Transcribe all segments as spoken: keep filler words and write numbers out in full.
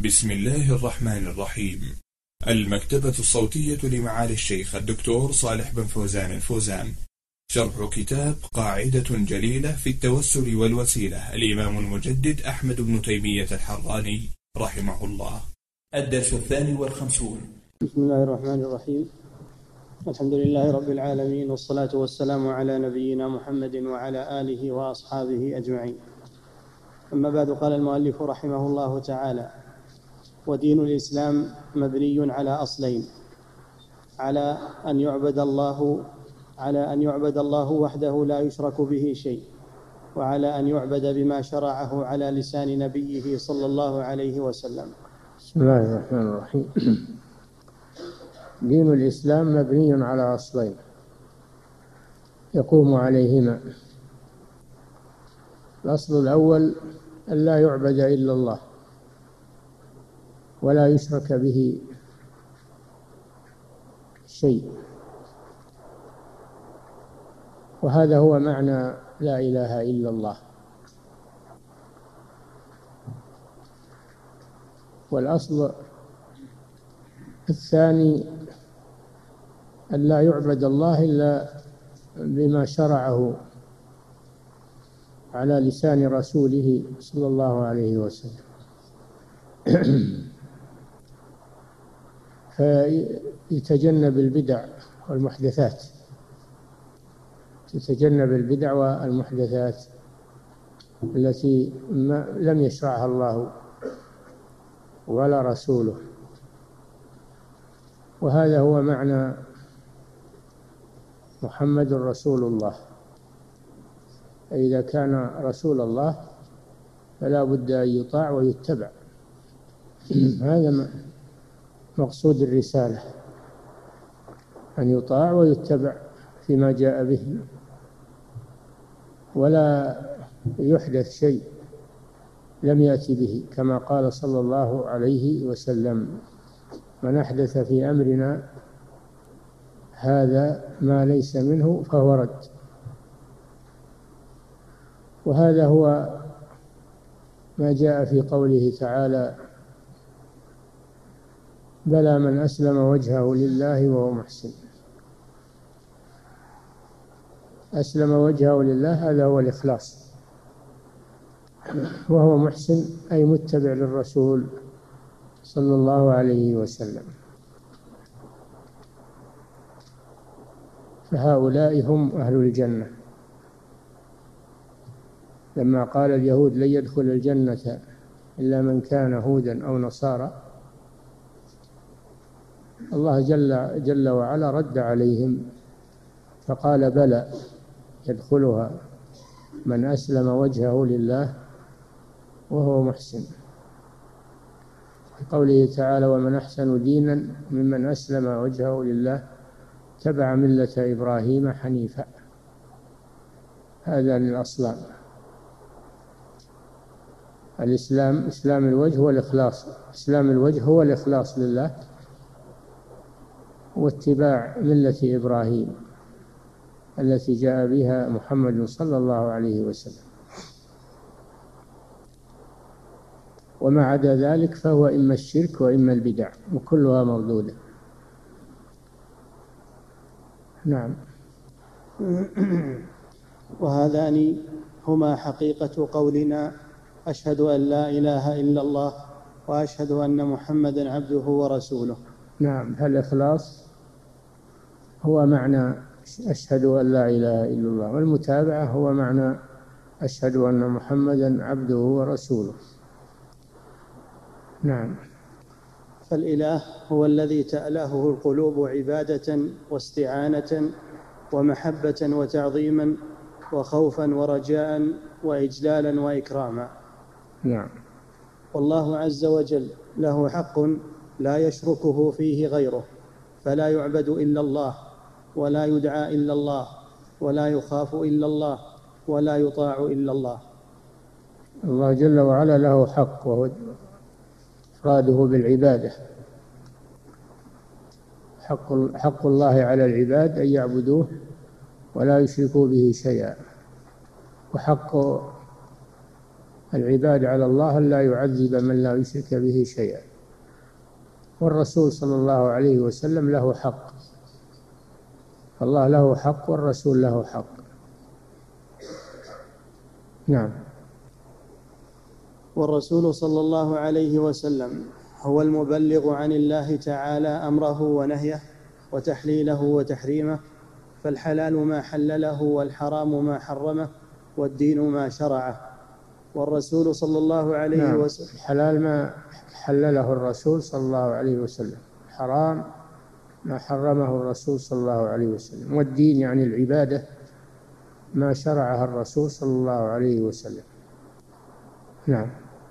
بسم الله الرحمن الرحيم. المكتبة الصوتية لمعالي الشيخ الدكتور صالح بن فوزان الفوزان، شرح كتاب قاعدة جليلة في التوسل والوسيلة، الإمام المجدد أحمد بن تيمية الحراني رحمه الله. الدرس الثاني والخمسون. بسم الله الرحمن الرحيم. الحمد لله رب العالمين، والصلاة والسلام على نبينا محمد وعلى آله وأصحابه أجمعين. أما بعد، قال المؤلف رحمه الله تعالى: ودين الإسلام مبني على أصلين: على أن يعبد الله على أن يعبد الله وحده لا يشرك به شيء، وعلى أن يعبد بما شرعه على لسان نبيه صلى الله عليه وسلم. بسم الله الرحمن الرحيم. دين الإسلام مبني على أصلين يقوم عليهما. الأصل الأول أن لا يعبد إلا الله ولا يشرك به شيء، وهذا هو معنى لا إله إلا الله. والأصل الثاني أن لا يعبد الله إلا بما شرعه على لسان رسوله صلى الله عليه وسلم، فيتجنب البدع والمحدثات تتجنب البدع والمحدثات التي ما لم يشرعها الله ولا رسوله. وهذا هو معنى محمد رسول الله. إذا كان رسول الله فلا بد أن يطاع ويتبع. هذا مقصود الرسالة، أن يطاع ويتبع فيما جاء به، ولا يحدث شيء لم يأتي به، كما قال صلى الله عليه وسلم: من أحدث في أمرنا هذا ما ليس منه فهو رد. وهذا هو ما جاء في قوله تعالى: بلى من أسلم وجهه لله وهو محسن. أسلم وجهه لله هذا هو الإخلاص، وهو محسن أي متبع للرسول صلى الله عليه وسلم. فهؤلاء هم أهل الجنة. لما قال اليهود لن يدخل الجنة إلا من كان هودا أو نصارى، الله جل, جل وعلا رد عليهم فقال: بلى يدخلها من أسلم وجهه لله وهو محسن. في قوله تعالى: ومن أحسن دينا ممن أسلم وجهه لله تبع ملة إبراهيم حنيفا. هذان الأصلان: الإسلام إسلام الوجه والإخلاص. إسلام الوجه هو الإخلاص لله، واتباع ملة إبراهيم التي جاء بها محمد صلى الله عليه وسلم. وما عدا ذلك فهو إما الشرك وإما البدع، وكلها مردودة. نعم. وهذان هما حقيقة قولنا: أشهد أن لا إله إلا الله وأشهد أن محمدا عبده ورسوله. نعم. فالإخلاص هو معنى أشهد أن لا إله إلا الله، والمتابعة هو معنى أشهد أن محمدا عبده ورسوله. نعم. فالإله هو الذي تألهه القلوب عبادة واستعانة ومحبة وتعظيما وخوفا ورجاء وإجلالا وإكراما. نعم. والله عز وجل له حق لا يشركه فيه غيره، فلا يعبد إلا الله، ولا يدعى إلا الله، ولا يخاف إلا الله، ولا يطاع إلا الله. الله جل وعلا له حق، وهو إفراده بالعبادة. حق, حق الله على العباد أن يعبدوه ولا يشركوا به شيئا، وحق العباد على الله ألا يعذب من لا يشرك به شيئا، والرسول صلى الله عليه وسلم له حق، الله له حق والرسول له حق. نعم. والرسول صلى الله عليه وسلم هو المبلغ عن الله تعالى أمره ونهيه وتحليله وتحريمه، فالحلال ما حلله والحرام ما حرمه والدين ما شرعه. والرسول صلى الله عليه نعم. وسلم الحلال ما حلله الرسول صلى الله عليه وسلم، الحرام ما حرمه الرسول صلى الله عليه وسلم، والدين يعني العبادة ما شرعها الرسول صلى الله عليه وسلم. نعم.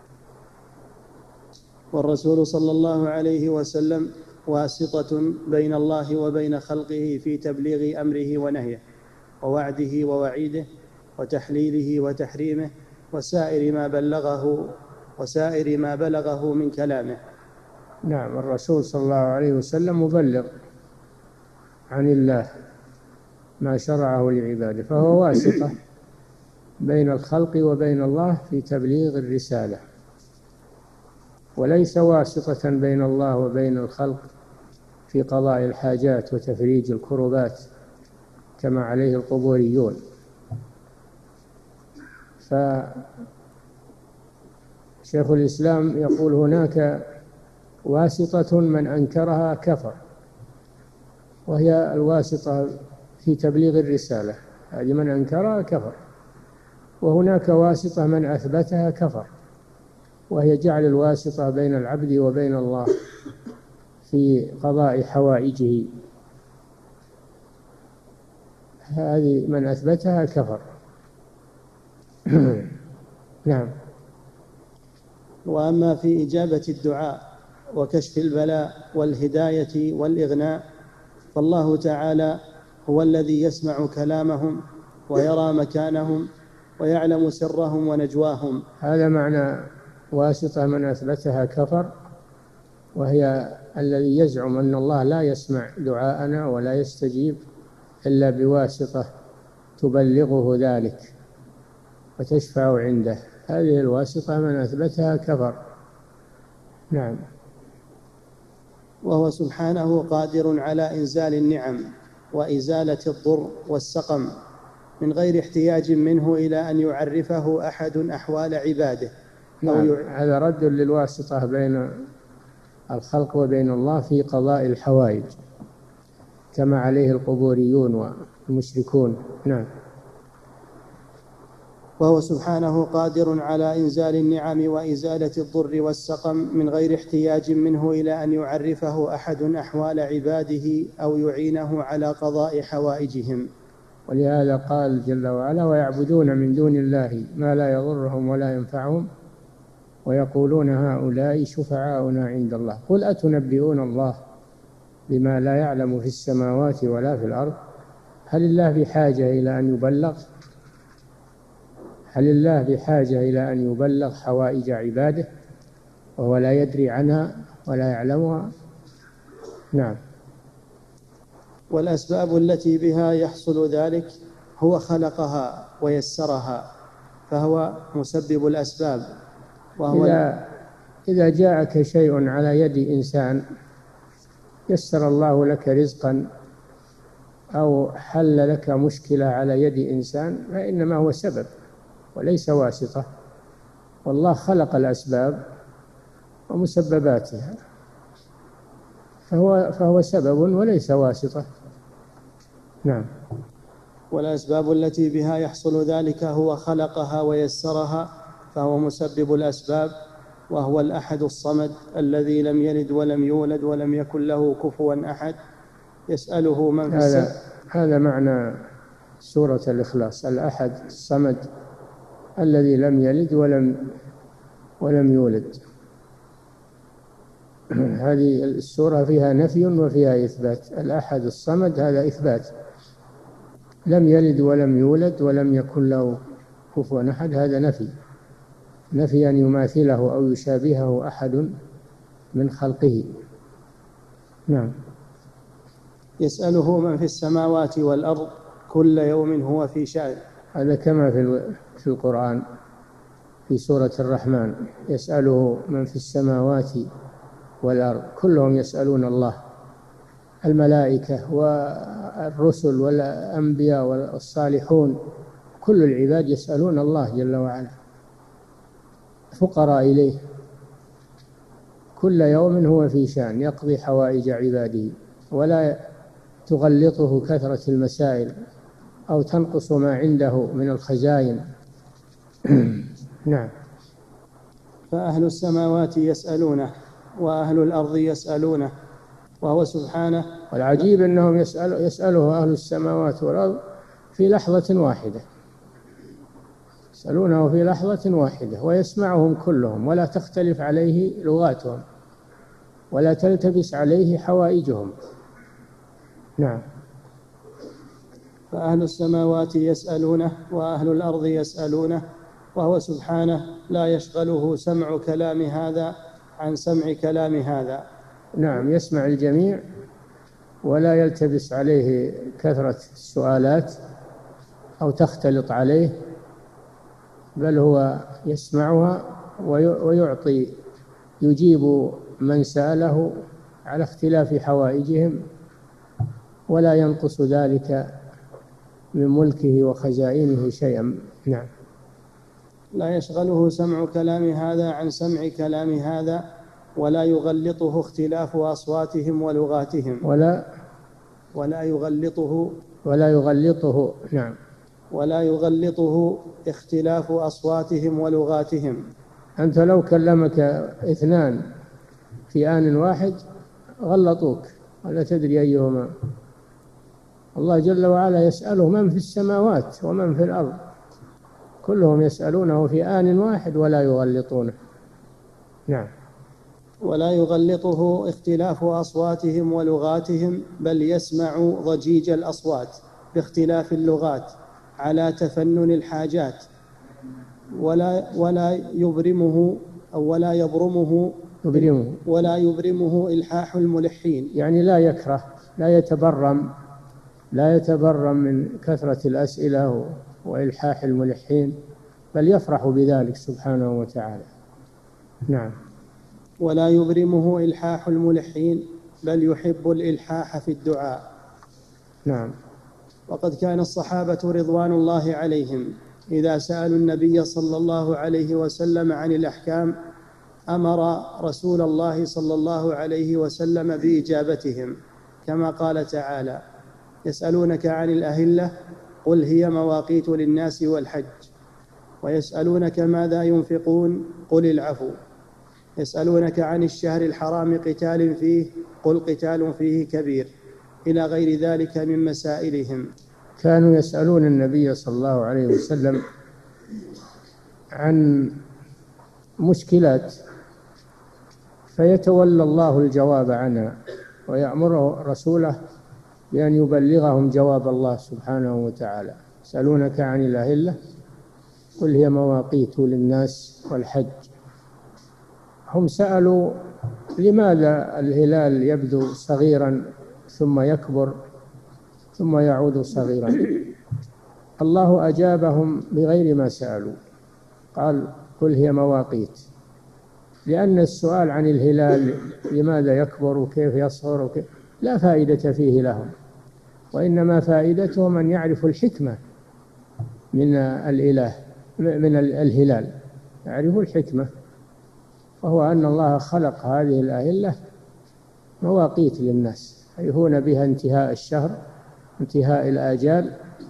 والرسول صلى الله عليه وسلم واسطة بين الله وبين خلقه في تبليغ أمره ونهيه ووعده ووعيده وتحليله وتحريمه وسائر ما بلغه وسائر ما بلغه من كلامه. نعم. الرسول صلى الله عليه وسلم مبلغ عن الله ما شرعه لعباده، فهو واسطة بين الخلق وبين الله في تبليغ الرسالة، وليس واسطة بين الله وبين الخلق في قضاء الحاجات وتفريج الكربات كما عليه القبوريون. فشيخ الإسلام يقول هناك واسطة من أنكرها كفر، وهي الواسطة في تبليغ الرسالة، هذه من أنكرها كفر. وهناك واسطة من أثبتها كفر، وهي جعل الواسطة بين العبد وبين الله في قضاء حوائجه، هذه من أثبتها كفر. نعم. وأما في إجابة الدعاء وكشف البلاء والهداية والإغناء، فالله تعالى هو الذي يسمع كلامهم ويرى مكانهم ويعلم سرهم ونجواهم. هذا معنى واسطة من أثبتها كفر، وهي الذي يزعم أن الله لا يسمع دعاءنا ولا يستجيب إلا بواسطة تبلغه ذلك وتشفع عنده، هذه الواسطة من أثبتها كفر. نعم. وهو سبحانه قادر على إنزال النعم وإزالة الضر والسقم من غير احتياج منه إلى أن يعرفه أحد أحوال عباده. نعم. هذا رد للواسطة بين الخلق وبين الله في قضاء الحوائج كما عليه القبوريون والمشركون. نعم. وهو سبحانه قادر على إنزال النعم وإزالة الضر والسقم من غير احتياج منه إلى أن يعرفه أحد أحوال عباده أو يعينه على قضاء حوائجهم. ولهذا قال جل وعلا: ويعبدون من دون الله ما لا يضرهم ولا ينفعهم ويقولون هؤلاء شفعاؤنا عند الله قل أتنبئون الله بما لا يعلم في السماوات ولا في الأرض هل الله بحاجة إلى أن يبلغ هل الله بحاجة إلى أن يبلغ حوائج عباده وهو لا يدري عنها ولا يعلمها؟ نعم. والأسباب التي بها يحصل ذلك هو خلقها ويسرها، فهو مسبب الأسباب. وهو إذا, إذا جاءك شيء على يد إنسان يسر الله لك رزقا أو حل لك مشكلة على يد إنسان فإنما هو سبب وليس واسطة، والله خلق الأسباب ومسبباتها، فهو, فهو سبب وليس واسطة. نعم. والأسباب التي بها يحصل ذلك هو خلقها ويسرها، فهو مسبب الأسباب، وهو الأحد الصمد الذي لم يلد ولم يولد ولم يكن له كفوا أحد. يسأله من في هذا السماء. هذا معنى سورة الإخلاص، الأحد الصمد الذي لم يلد ولم ولم يولد. هذه السورة فيها نفي وفيها إثبات. الأحد الصمد هذا إثبات، لم يلد ولم يولد ولم يكن له كفوا أحد هذا نفي، نفي أن يماثله أو يشابهه أحد من خلقه. نعم. يسأله من في السماوات والأرض كل يوم هو في شأن. هذا كما في في القرآن في سورة الرحمن: يسأله من في السماوات والأرض كلهم يسألون الله، الملائكة والرسل والأنبياء والصالحون، كل العباد يسألون الله جل وعلا، فقراء إليه، كل يوم هو في شأن يقضي حوائج عباده، ولا تغلطه كثرة المسائل أو تنقص ما عنده من الخزائن. نعم. فأهل السماوات يسألونه وأهل الأرض يسألونه وهو سبحانه. والعجيب أنهم يسأل يسأله أهل السماوات والأرض في لحظة واحدة، يسألونه في لحظة واحدة ويسمعهم كلهم، ولا تختلف عليه لغاتهم ولا تلتبس عليه حوائجهم. نعم. فأهل السماوات يسألونه وأهل الأرض يسألونه وهو سبحانه لا يشغله سمع كلام هذا عن سمع كلام هذا. نعم، يسمع الجميع ولا يلتبس عليه كثرة السؤالات أو تختلط عليه، بل هو يسمعها ويعطي يجيب من سأله على اختلاف حوائجهم، ولا ينقص ذلك من ملكه وخزائنه شيئا. نعم. لا يشغله سمع كلام هذا عن سمع كلام هذا، ولا يغلطه اختلاف أصواتهم ولغاتهم. ولا ولا يغلطه ولا يغلطه نعم ولا يغلطه اختلاف أصواتهم ولغاتهم. أنت لو كلمك اثنان في آن واحد غلطوك ولا تدري أيهما. الله جل وعلا يسأله من في السماوات ومن في الأرض، كلهم يسألونه في آن واحد ولا يغلطونه. نعم. ولا يغلطه اختلاف أصواتهم ولغاتهم، بل يسمع ضجيج الأصوات باختلاف اللغات على تفنن الحاجات، ولا ولا يبرمه أو ولا يبرمه يبرمه ولا يبرمه إلحاح الملحين، يعني لا يكره، لا يتبرم لا يتبرم من كثرة الأسئلة وإلحاح الملحين، بل يفرح بذلك سبحانه وتعالى. نعم. ولا يبرمه إلحاح الملحين، بل يحب الإلحاح في الدعاء. نعم. وقد كان الصحابة رضوان الله عليهم إذا سألوا النبي صلى الله عليه وسلم عن الأحكام أمر رسول الله صلى الله عليه وسلم بإجابتهم، كما قال تعالى: يسألونك عن الأهلة قل هي مواقيت للناس والحج، ويسألونك ماذا ينفقون قل العفو، يسألونك عن الشهر الحرام قتال فيه قل قتال فيه كبير، إلى غير ذلك من مسائلهم. كانوا يسألون النبي صلى الله عليه وسلم عن مشكلات فيتولى الله الجواب عنها، ويأمر رسوله بأن يبلغهم جواب الله سبحانه وتعالى. يسألونك عن الأهلة قل هي مواقيت للناس والحج. هم سألوا لماذا الهلال يبدو صغيرا ثم يكبر ثم يعود صغيرا. الله أجابهم بغير ما سألوا، قال قل هي مواقيت، لأن السؤال عن الهلال لماذا يكبر وكيف يصغر وكيف لا فائدة فيه لهم، وإنما فائدتهم أن يعرفوا الحكمة من الإله من الهلال، يعرفوا الحكمة، وهو أن الله خلق هذه الأهلة مواقيت للناس يعرفون بها انتهاء الشهر، انتهاء الآجال،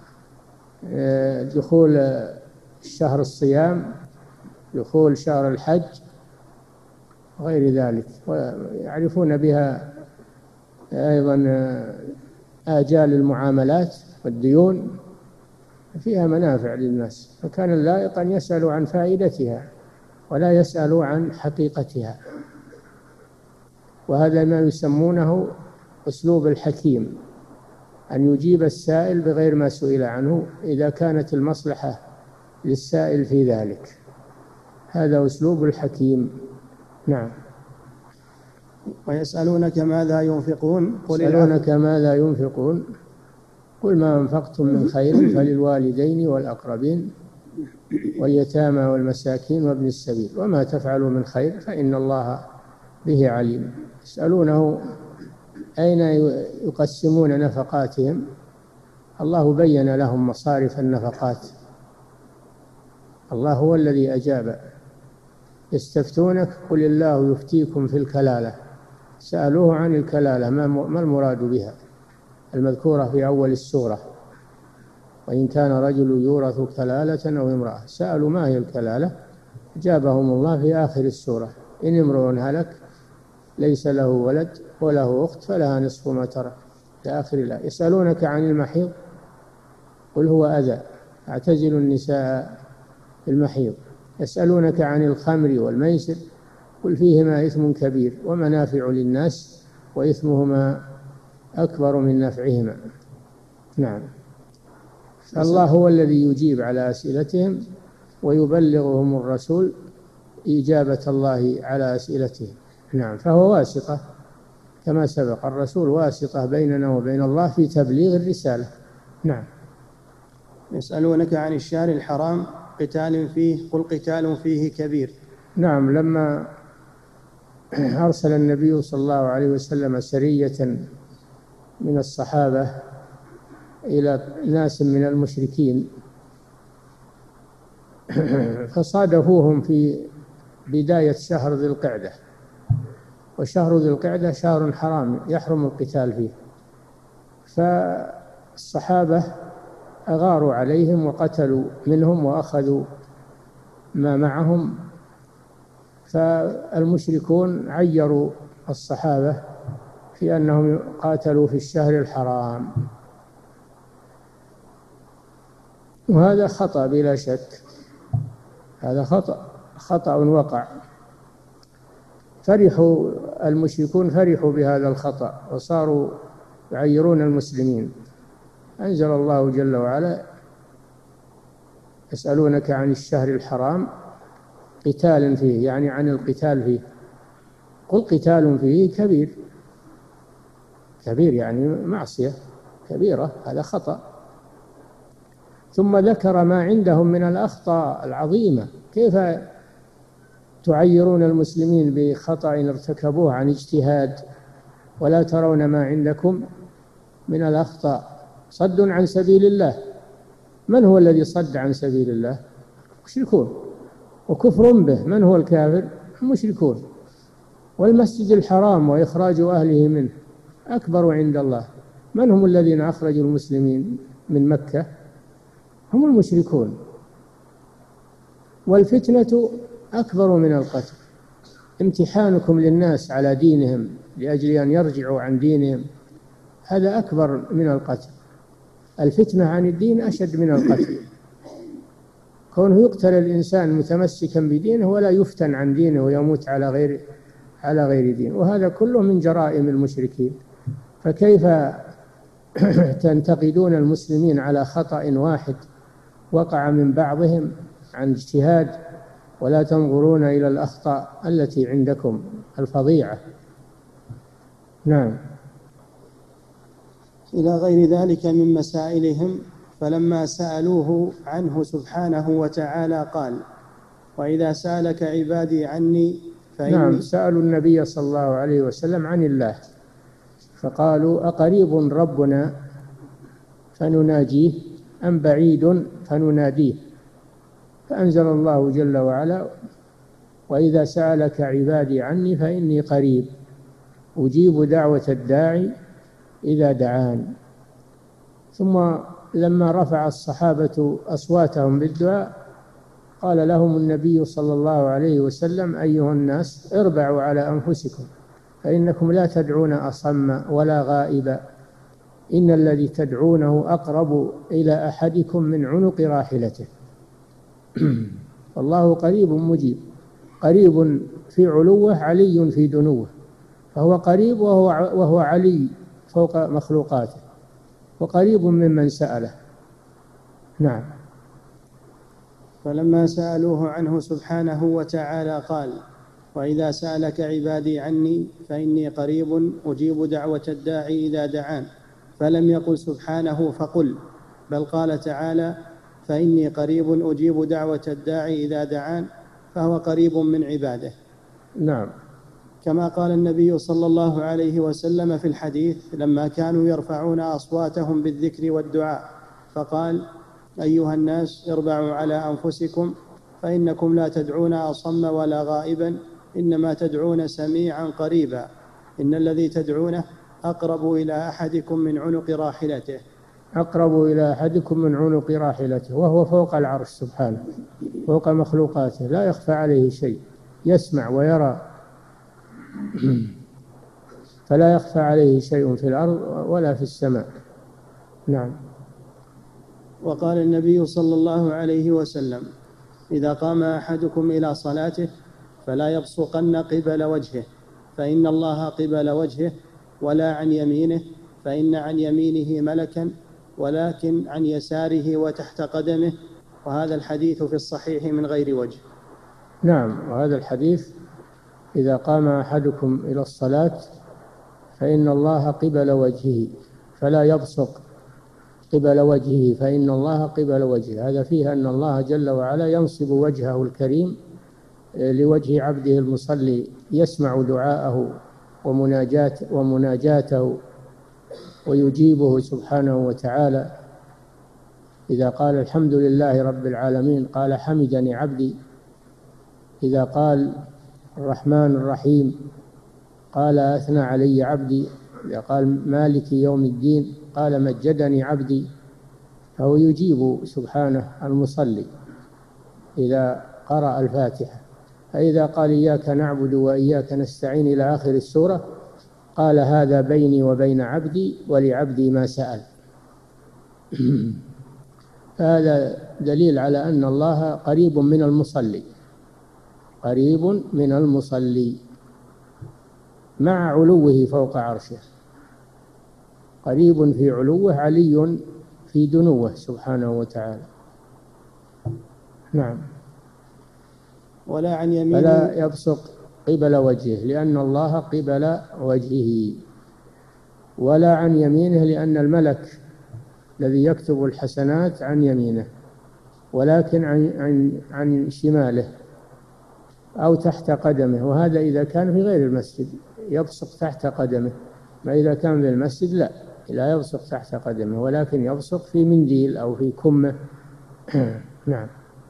دخول شهر الصيام، دخول شهر الحج وغير ذلك، ويعرفون بها أيضا آجال المعاملات والديون، فيها منافع للناس، فكان اللائق أن يسألوا عن فائدتها ولا يسألوا عن حقيقتها. وهذا ما يسمونه أسلوب الحكيم، أن يجيب السائل بغير ما سئل عنه إذا كانت المصلحة للسائل في ذلك، هذا أسلوب الحكيم. نعم. ويسألونك ماذا ينفقون قل يسألونك ماذا ينفقون قل ما أنفقتم من خير فللوالدين والأقربين واليتامى والمساكين وابن السبيل وما تفعلوا من خير فإن الله به عليم. يسألونه أين يقسمون نفقاتهم، الله بين لهم مصارف النفقات، الله هو الذي أجاب. يستفتونك قل الله يفتيكم في الكلالة، سألوه عن الكلالة ما المراد بها المذكورة في أول السورة، وإن كان رجل يورث كلالة أو امرأة، سألوا ما هي الكلالة، أجابهم الله في آخر السورة: إن امرؤ هلك ليس له ولد وله أخت فلها نصف ما ترك، في آخر الآية. يسألونك عن المحيض قل هو أذى فاعتزلوا النساء في المحيض. يسألونك عن الخمر والميسر قل فيهما إثم كبير ومنافع للناس وإثمهما أكبر من نفعهما. نعم. الله هو الذي يجيب على أسئلتهم ويبلغهم الرسول إجابة الله على أسئلتهم. نعم. فهو واسطة كما سبق، الرسول واسطة بيننا وبين الله في تبليغ الرسالة. نعم. يسألونك عن الشهر الحرام قتال فيه قل قتال فيه كبير. نعم. لما أرسل النبي صلى الله عليه وسلم سرية من الصحابة إلى ناس من المشركين فصادفوهم في بداية شهر ذي القعدة، وشهر ذي القعدة شهر حرام يحرم القتال فيه، فالصحابة أغاروا عليهم وقتلوا منهم وأخذوا ما معهم، فالمشركون عيروا الصحابة في أنهم قاتلوا في الشهر الحرام، وهذا خطأ بلا شك، هذا خطأ خطأ وقع. فرحوا المشركون فرحوا بهذا الخطأ وصاروا يعيرون المسلمين. أنزل الله جل وعلا: يسألونك عن الشهر الحرام قتال فيه، يعني عن القتال فيه، قل قتال فيه كبير، كبير يعني معصية كبيرة، هذا خطأ. ثم ذكر ما عندهم من الأخطاء العظيمة، كيف تعيرون المسلمين بخطأ ارتكبوه عن اجتهاد ولا ترون ما عندكم من الأخطاء؟ صد عن سبيل الله. من هو الذي صد عن سبيل الله؟ المشركون. وكفر به، من هو الكافر؟ المشركون. والمسجد الحرام وإخراج أهله منه أكبر عند الله. من هم الذين أخرجوا المسلمين من مكة؟ هم المشركون. والفتنة أكبر من القتل، امتحانكم للناس على دينهم لأجل أن يرجعوا عن دينهم، هذا أكبر من القتل. الفتنة عن الدين أشد من القتل. كونه يقتل الإنسان متمسكا بدينه ولا يفتن عن دينه ويموت على غير على غير دين، وهذا كله من جرائم المشركين. فكيف تنتقدون المسلمين على خطأ واحد وقع من بعضهم عن اجتهاد ولا تنظرون إلى الأخطاء التي عندكم الفظيعة؟ نعم. إلى غير ذلك من مسائلهم، فلما سألوه عنه سبحانه وتعالى قال: وإذا سألك عبادي عني فإني. نعم. سألوا النبي صلى الله عليه وسلم عن الله فقالوا: أقريب ربنا فنناجيه أم بعيد فنناديه؟ فأنزل الله جل وعلا: وإذا سألك عبادي عني فإني قريب أجيب دعوة الداعي إذا دعان. ثم لما رفع الصحابة أصواتهم بالدعاء قال لهم النبي صلى الله عليه وسلم: أيها الناس اربعوا على أنفسكم فإنكم لا تدعون أصم ولا غائبا، إن الذي تدعونه أقرب إلى أحدكم من عنق راحلته. والله قريب مجيب، قريب في علوه علي في دنوه، فهو قريب وهو وهو علي فوق مخلوقاته، وقريب ممن سأله. نعم. فلما سألوه عنه سبحانه وتعالى قال: وإذا سألك عبادي عني فإني قريب أجيب دعوة الداعي إذا دعان، فلم يقل سبحانه فقل، بل قال تعالى: فإني قريب أجيب دعوة الداعي إذا دعان، فهو قريب من عباده. نعم. كما قال النبي صلى الله عليه وسلم في الحديث لما كانوا يرفعون أصواتهم بالذكر والدعاء فقال: أيها الناس اربعوا على أنفسكم، فإنكم لا تدعون أصم ولا غائبا، إنما تدعون سميعا قريبا، إن الذي تدعونه أقرب إلى أحدكم من عنق راحلته. أقرب إلى أحدكم من عنق راحلته، وهو فوق العرش سبحانه، فوق مخلوقاته، لا يخفى عليه شيء، يسمع ويرى، فلا يخفى عليه شيء في الأرض ولا في السماء. نعم. وقال النبي صلى الله عليه وسلم: إذا قام أحدكم إلى صلاته فلا يبصقن قبل وجهه، فإن الله قبل وجهه، ولا عن يمينه، فإن عن يمينه ملكا، ولكن عن يساره وتحت قدمه. وهذا الحديث في الصحيح من غير وجه. نعم. وهذا الحديث: إذا قام أحدكم إلى الصلاة فإن الله قبل وجهه، فلا يبصق قبل وجهه، فإن الله قبل وجهه. هذا فيه أن الله جل وعلا ينصب وجهه الكريم لوجه عبده المصلي، يسمع دعاءه ومناجات ومناجاته ويجيبه سبحانه وتعالى. إذا قال الحمد لله رب العالمين قال حمدني عبدي، إذا قال الرحمن الرحيم قال أثنى علي عبدي، إذا قال مالك يوم الدين قال مجدني عبدي. فهو يجيب سبحانه المصلي إذا قرأ الفاتحة. فإذا قال إياك نعبد وإياك نستعين إلى آخر السورة قال هذا بيني وبين عبدي ولعبدي ما سأل. هذا دليل على أن الله قريب من المصلي، قريب من المصلي مع علوه فوق عرشه، قريب في علوه علي في دنوه سبحانه وتعالى. نعم. ولا عن يمينه، فلا يبصق قبل وجهه لأن الله قبل وجهه، ولا عن يمينه لأن الملك الذي يكتب الحسنات عن يمينه، ولكن عن, عن, عن شماله أو تحت قدمه. وهذا إذا كان في غير المسجد يبصق تحت قدمه، ما إذا كان في المسجد لا لا يبصق تحت قدمه، ولكن يبصق في منديل أو في كمه. نعم.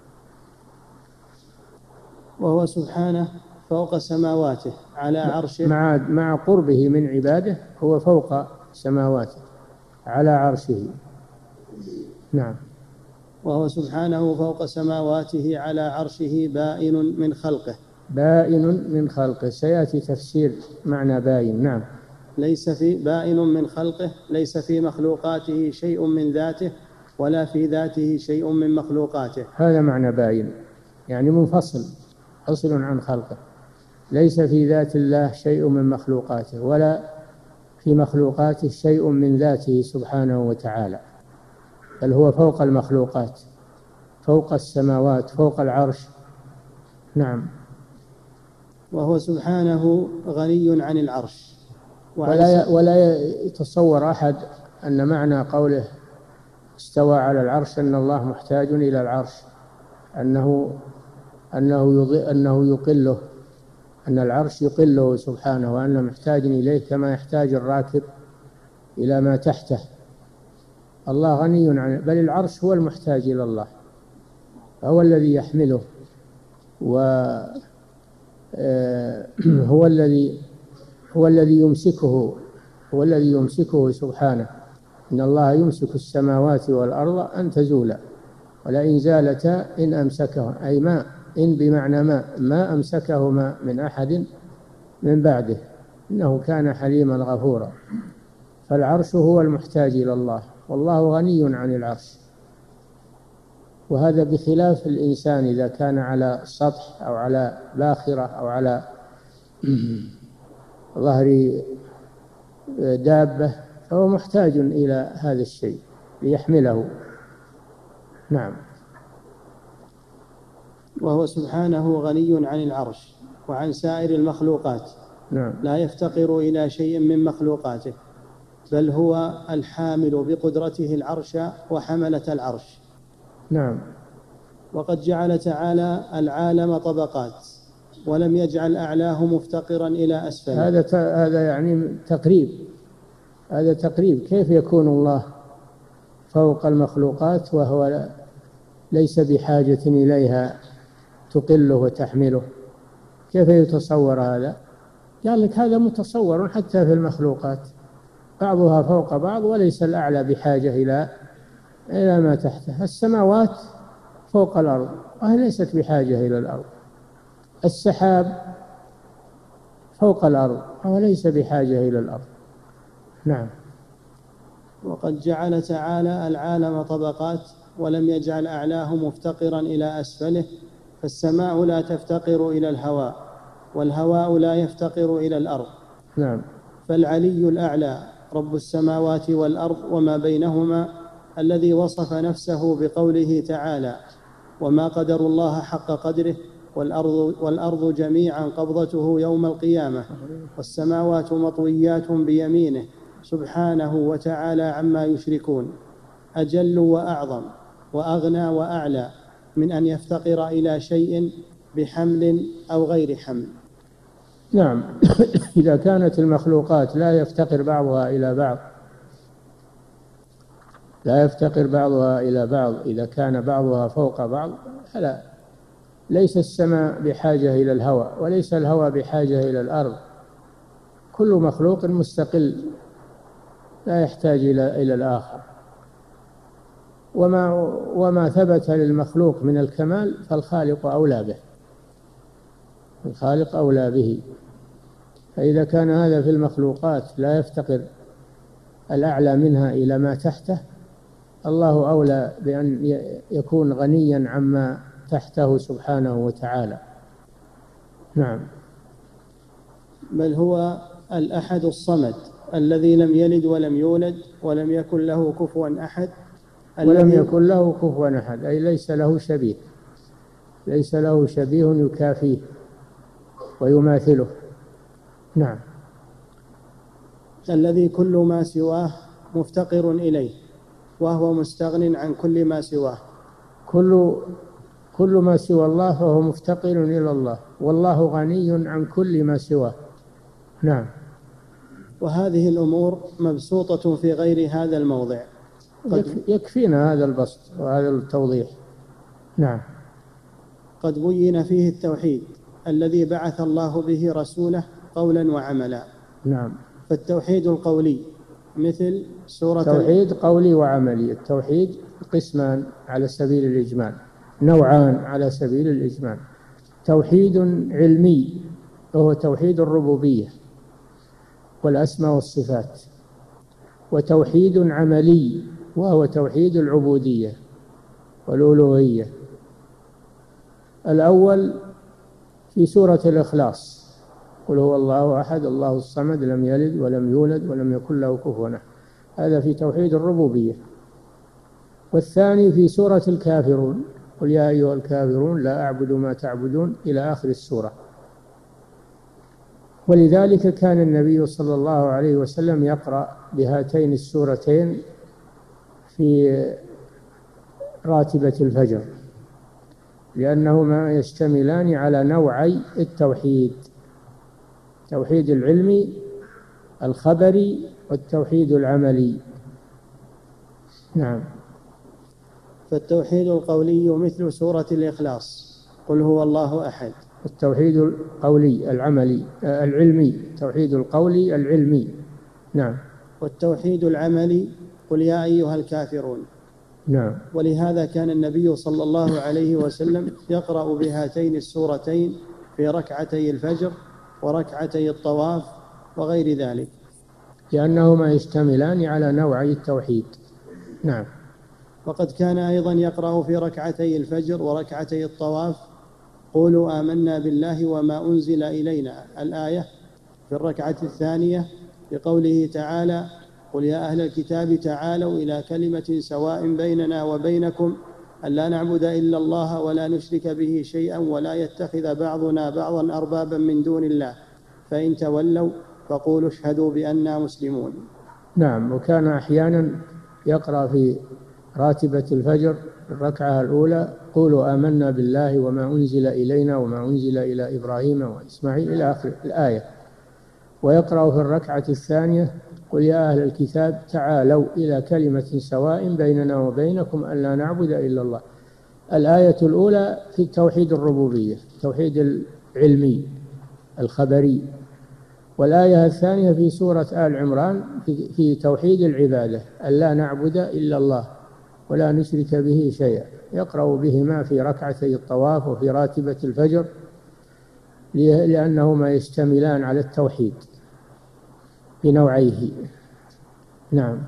وهو سبحانه فوق سماواته على عرشه، مع مع قربه من عباده هو فوق سماواته على عرشه. نعم. وهو سبحانه فوق سماواته على عرشه بائن من خلقه. بائن من خلقه، سيأتي تفسير معنى باين. نعم. ليس في بائن من خلقه، ليس في مخلوقاته شيء من ذاته، ولا في ذاته شيء من مخلوقاته. هذا معنى باين، يعني منفصل، فصل عن خلقه. ليس في ذات الله شيء من مخلوقاته، ولا في مخلوقاته شيء من ذاته سبحانه وتعالى، بل هو فوق المخلوقات، فوق السماوات، فوق العرش. نعم. وهو سبحانه غني عن العرش. ولا ولا يتصور أحد أن معنى قوله استوى على العرش أن الله محتاج إلى العرش، أنه أنه أنه يقله، أن العرش يقله سبحانه، وأنه محتاج إليه كما يحتاج الراكب إلى ما تحته. الله غني عن، بل العرش هو المحتاج إلى الله، هو الذي يحمله، وهو الذي هو الذي يمسكه هو الذي يمسكه سبحانه. إن الله يمسك السماوات والأرض أن تزولا ولئن زالتا إن أمسكه، أي ما إن بمعنى ما ما أمسكهما من أحد من بعده، إنه كان حليما غفورا. فالعرش هو المحتاج إلى الله، والله غني عن العرش. وهذا بخلاف الإنسان إذا كان على سطح أو على باخرة أو على ظهر دابة، فهو محتاج إلى هذا الشيء ليحمله. نعم. وهو سبحانه غني عن العرش وعن سائر المخلوقات. نعم. لا يفتقر إلى شيء من مخلوقاته، بل هو الحامل بقدرته العرش وحملة العرش، نعم. وقد جعل تعالى العالم طبقات ولم يجعل أعلاه مفتقرا إلى أسفله. هذا هذا يعني تقريب، هذا تقريب. كيف يكون الله فوق المخلوقات وهو ليس بحاجة إليها تقله وتحمله؟ كيف يتصور هذا؟ قال لك هذا متصور حتى في المخلوقات، بعضها فوق بعض وليس الأعلى بحاجة إلى إلى ما تحته. السماوات فوق الأرض وهي ليست بحاجة إلى الأرض. السحاب فوق الأرض وهو ليس بحاجة إلى الأرض. نعم. وقد جعل تعالى العالم طبقات ولم يجعل أعلاه مفتقرا إلى أسفله، فالسماء لا تفتقر إلى الهواء والهواء لا يفتقر إلى الأرض. نعم. فالعلي الأعلى رب السماوات والأرض وما بينهما الذي وصف نفسه بقوله تعالى: وما قدر الله حق قدره والأرض, والأرض جميعا قبضته يوم القيامة والسماوات مطويات بيمينه سبحانه وتعالى عما يشركون، أجل وأعظم وأغنى وأعلى من أن يفتقر إلى شيء بحمل أو غير حمل. نعم. إذا كانت المخلوقات لا يفتقر بعضها إلى بعض لا يفتقر بعضها إلى بعض إذا كان بعضها فوق بعض، فلا ليس السماء بحاجة إلى الهواء وليس الهواء بحاجة إلى الأرض. كل مخلوق مستقل لا يحتاج إلى إلى الآخر. وما وما ثبت للمخلوق من الكمال فالخالق أولى به، الخالق أولى به. فإذا كان هذا في المخلوقات لا يفتقر الأعلى منها إلى ما تحته، الله أولى بأن يكون غنيا عما تحته سبحانه وتعالى. نعم. بل هو الأحد الصمد الذي لم يلد ولم يولد ولم يكن له كفوا أحد. ولم يكن له كفوا أحد أي ليس له شبيه، ليس له شبيه يكافيه ويماثله. نعم. الذي كل ما سواه مفتقر إليه وهو مستغن عن كل ما سواه. كل كل ما سوى الله فهو مفتقر إلى الله، والله غني عن كل ما سواه. نعم. وهذه الأمور مبسوطة في غير هذا الموضع. يكفينا هذا البسط وهذا التوضيح. نعم. قد بين فيه التوحيد الذي بعث الله به رسوله قولا وعملا. نعم. فالتوحيد القولي مثل سورة توحيد قولي وعملي. التوحيد قسمان على سبيل الإجمال، نوعان على سبيل الإجمال: توحيد علمي وهو توحيد الربوبية والأسماء والصفات، وتوحيد عملي وهو توحيد العبودية والألوهية. الأول في سورة الإخلاص: قل هو الله أحد الله الصمد لم يلد ولم يولد ولم يكن له كفوا أحد، هذا في توحيد الربوبية. والثاني في سورة الكافرون: قل يا أيها الكافرون لا أعبد ما تعبدون إلى آخر السورة. ولذلك كان النبي صلى الله عليه وسلم يقرأ بهاتين السورتين في راتبة الفجر، لأنهما يشتملان على نوعي التوحيد: التوحيد العلمي الخبري والتوحيد العملي. نعم. فالتوحيد القولي مثل سورة الإخلاص: قل هو الله أحد. التوحيد القولي العملي العلمي التوحيد القولي العلمي. نعم. والتوحيد العملي: قل يا أيها الكافرون. نعم. ولهذا كان النبي صلى الله عليه وسلم يقرأ بهاتين السورتين في ركعتي الفجر وركعتي الطواف وغير ذلك، لأنهما يشتملان على نوعي التوحيد. نعم. وقد كان أيضا يقرأ في ركعتي الفجر وركعتي الطواف: قولوا آمنا بالله وما أنزل إلينا، الآية في الركعة الثانية بقوله تعالى: قل يا أهل الكتاب تعالوا إلى كلمة سواء بيننا وبينكم ألا نعبد إلا الله ولا نشرك به شيئا ولا يتخذ بعضنا بعضا أربابا من دون الله فإن تولوا فقولوا اشهدوا بأننا مسلمون. نعم. وكان أحيانا يقرأ في راتبة الفجر الركعة الأولى قولوا آمنا بالله وما أنزل إلينا وما أنزل إلى إبراهيم وإسماعيل إلى آخر الآية. ويقرأ في الركعة الثانية قل يا أهل الكتاب تعالوا إلى كلمة سواء بيننا وبينكم ألا نعبد إلا الله. الآية الأولى في توحيد الربوبية، توحيد العلمي الخبري، والآية الثانية في سورة آل عمران في, في توحيد العبادة ألا نعبد إلا الله ولا نشرك به شيئا. يقرأ بهما في ركعتي الطواف وفي راتبة الفجر لأنهما يشتملان على التوحيد بنوعيه. نعم.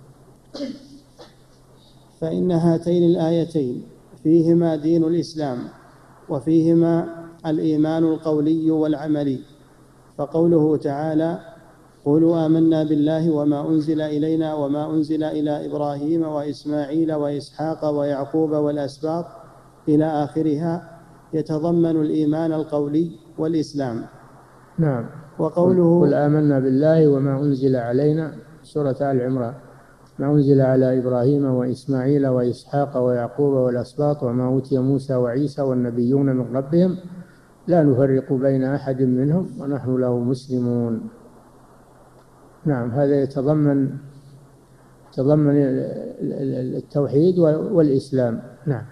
فإن هاتين الآيتين فيهما دين الإسلام وفيهما الإيمان القولي والعملي. فقوله تعالى قولوا آمنا بالله وما أنزل إلينا وما أنزل إلى إبراهيم وإسماعيل وإسحاق ويعقوب والأسباط إلى آخرها يتضمن الإيمان القولي والإسلام. نعم. وقوله قل آمنا بالله وما أنزل علينا سورة آل عمران ما أنزل على إبراهيم وإسماعيل وإسحاق ويعقوب والأسباط وما أوتي موسى وعيسى والنبيون من ربهم لا نفرق بين أحد منهم ونحن له مسلمون. نعم. هذا يتضمن يتضمن التوحيد والإسلام. نعم.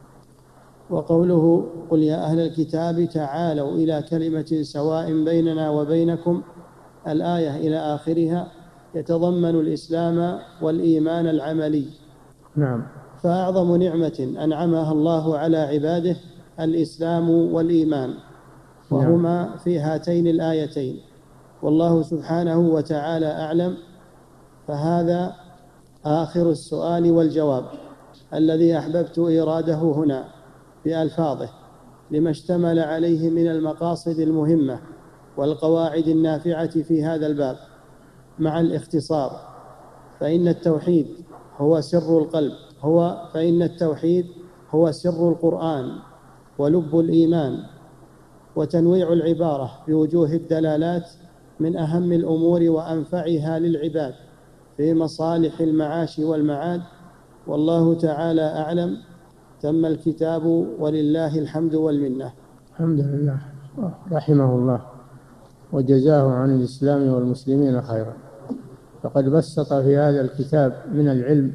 وقوله قل يا أهل الكتاب تعالوا إلى كلمة سواء بيننا وبينكم الآية إلى آخرها يتضمن الإسلام والإيمان العملي. نعم. فأعظم نعمة أنعمها الله على عباده الإسلام والإيمان، وهما في هاتين الآيتين، والله سبحانه وتعالى أعلم. فهذا آخر السؤال والجواب الذي أحببت إيراده هنا بألفاظه لما اشتمل عليه من المقاصد المهمة والقواعد النافعة في هذا الباب مع الاختصار. فإن التوحيد هو سر القلب هو فإن التوحيد هو سر القرآن ولب الإيمان، وتنويع العبارة بوجوه الدلالات من أهم الأمور وأنفعها للعباد في مصالح المعاش والمعاد. والله تعالى أعلم. تم الكتاب ولله الحمد والمنة. الحمد لله. رحمه الله وجزاه عن الإسلام والمسلمين خيرا. فقد بسط في هذا الكتاب من العلم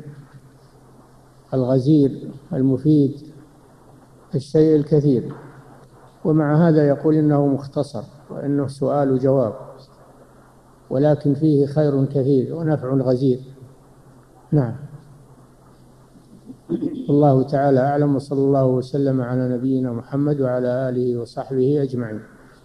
الغزير المفيد الشيء الكثير، ومع هذا يقول إنه مختصر وإنه سؤال وجواب، ولكن فيه خير كثير ونفع غزير. نعم. الله تعالى أعلم، وصلى الله وسلم على نبينا محمد وعلى آله وصحبه أجمعين.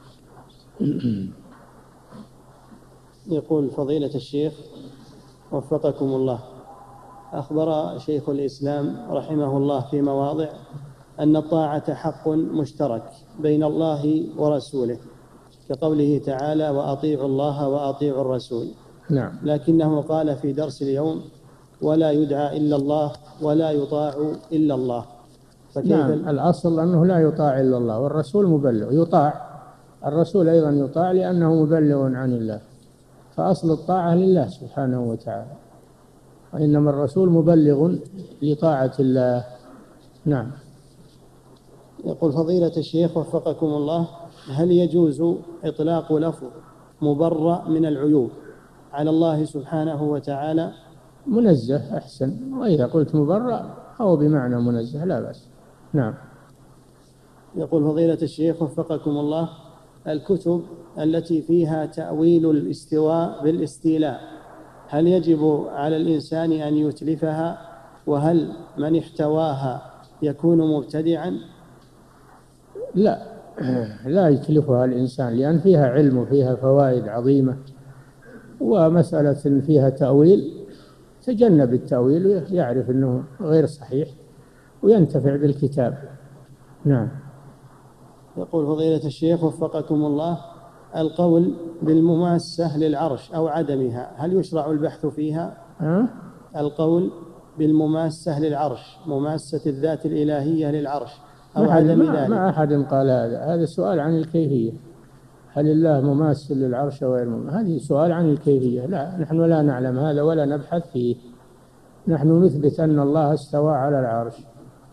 يقول فضيلة الشيخ وفقكم الله، أخبر شيخ الإسلام رحمه الله في مواضع أن الطاعة حق مشترك بين الله ورسوله، كقوله تعالى وأطيعوا الله وأطيعوا الرسول. نعم. لكنه قال في درس اليوم ولا يدعى إلا الله ولا يطاع إلا الله. نعم. الأصل أنه لا يطاع إلا الله، والرسول مبلغ يطاع. الرسول أيضا يطاع لأنه مبلغ عن الله، فأصل الطاعة لله سبحانه وتعالى، وإنما الرسول مبلغ لطاعة الله. نعم. يقول فضيلة الشيخ وفقكم الله، هل يجوز إطلاق لفظ مبرأ من العيوب على الله سبحانه وتعالى؟ منزه أحسن، وإذا قلت مبرأ أو بمعنى منزه لا بأس. نعم. يقول فضيلة الشيخ وفقكم الله، الكتب التي فيها تأويل الاستواء بالاستيلاء هل يجب على الإنسان أن يتلفها؟ وهل من احتواها يكون مبتدعا؟ لا لا يتلفها الإنسان، لأن فيها علم وفيها فوائد عظيمة، ومسألة فيها تأويل تجنب التأويل ويعرف أنه غير صحيح وينتفع بالكتاب. نعم. يقول فضيلة الشيخ وفقكم الله، القول بالمماسة للعرش أو عدمها هل يشرع البحث فيها؟ أه؟ القول بالمماسة للعرش، مماسة الذات الإلهية للعرش أو ما عدم ما ذلك. ما أحد قال هذا، هذا سؤال عن الكيفية. هل الله مماثل للعرش أو غير مماثل؟ هذه سؤال عن الكيفية. لا، نحن لا نعلم هذا ولا نبحث فيه. نحن نثبت أن الله استوى على العرش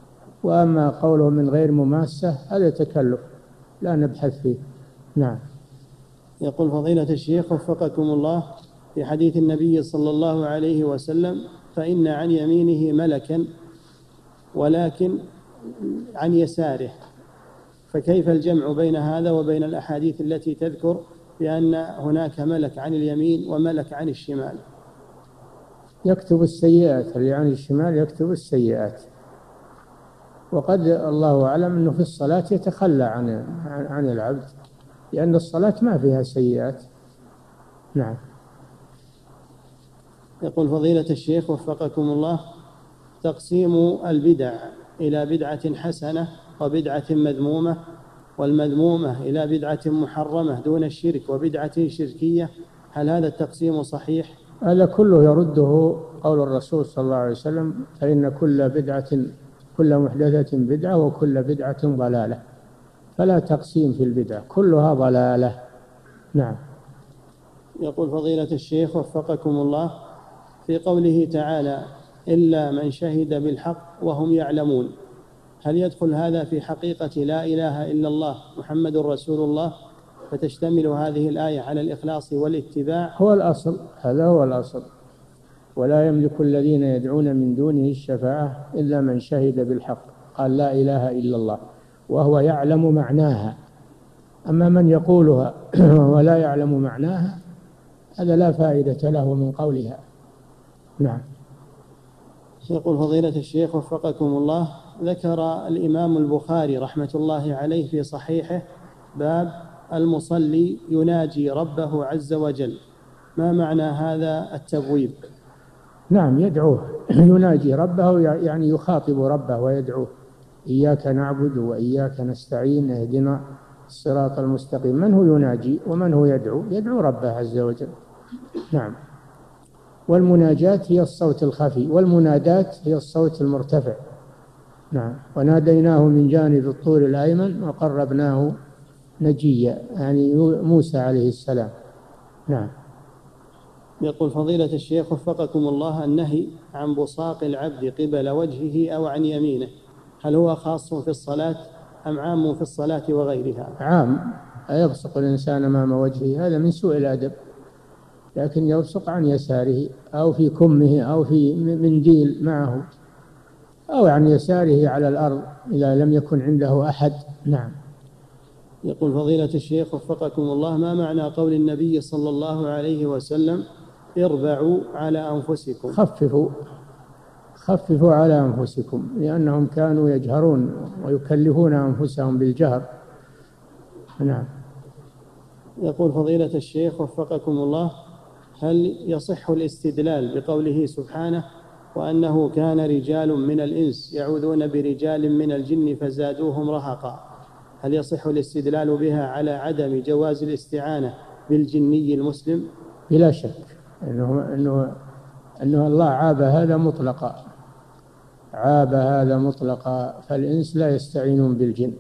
وأما قوله من غير مماسة هذا تكلف لا نبحث فيه. نعم. يقول فضيلة الشيخ وفقكم الله، في حديث النبي صلى الله عليه وسلم فإن عن يمينه ملكا ولكن عن يساره، فكيف الجمع بين هذا وبين الأحاديث التي تذكر بأن هناك ملك عن اليمين وملك عن الشمال؟ يكتب السيئات، اللي عن الشمال يكتب السيئات، وقد الله أعلم أنه في الصلاة يتخلى عن عن العبد، لأن الصلاة ما فيها سيئات. نعم. يقول فضيلة الشيخ وفقكم الله، تقسيم البدع إلى بدعة حسنة وبدعة مذمومة، والمذمومة إلى بدعة محرمة دون الشرك وبدعة شركية، هل هذا التقسيم صحيح؟ هذا كله يرده قول الرسول صلى الله عليه وسلم: فإن كل بدعة كل محدثة بدعة وكل بدعة ضلالة. فلا تقسيم في البدع، كلها ضلالة. نعم. يقول فضيلة الشيخ وفقكم الله، في قوله تعالى: إلا من شهد بالحق وهم يعلمون، هل يدخل هذا في حقيقة لا إله إلا الله محمد رسول الله، فتشتمل هذه الآية على الإخلاص والاتباع؟ هو الأصل، هذا هو الأصل. ولا يملك الذين يدعون من دونه الشفاعة إلا من شهد بالحق، قال لا إله إلا الله وهو يعلم معناها. أما من يقولها ولا يعلم معناها هذا لا فائدة له من قولها. نعم. يقول فضيلة الشيخ وفقكم الله، ذكر الإمام البخاري رحمة الله عليه في صحيحه باب المصلي يناجي ربه عز وجل، ما معنى هذا التبويب؟ نعم، يدعوه، يناجي ربه يعني يخاطب ربه ويدعوه: إياك نعبد وإياك نستعين اهدنا الصراط المستقيم. من هو يناجي ومن هو يدعو؟ يدعو ربه عز وجل. نعم. والمناجات هي الصوت الخفي، والمنادات هي الصوت المرتفع. نعم. وناديناه من جانب الطور الأيمن وقربناه نجيا، يعني موسى عليه السلام. نعم. يقول فضيلة الشيخ وفقكم الله، النهي عن بصاق العبد قبل وجهه أو عن يمينه، هل هو خاص في الصلاة أم عام في الصلاة وغيرها؟ عام، يبصق الإنسان أمام وجهه هذا من سوء الأدب، لكن يبصق عن يساره أو في كمه أو في منديل معه أو عن يساره على الأرض إذا لم يكن عنده أحد. نعم. يقول فضيلة الشيخ وفقكم الله، ما معنى قول النبي صلى الله عليه وسلم: اربعوا على أنفسكم؟ خففوا خففوا على أنفسكم، لأنهم كانوا يجهرون ويكلفون أنفسهم بالجهر. نعم. يقول فضيلة الشيخ وفقكم الله، هل يصح الاستدلال بقوله سبحانه: وأنه كان رجال من الإنس يعوذون برجال من الجن فزادوهم رهقا، هل يصح الاستدلال بها على عدم جواز الاستعانة بالجني المسلم؟ بلا شك أنه, إنه, إنه الله عاب هذا مطلقا، عاب هذا مطلقا، فالإنس لا يستعينون بالجن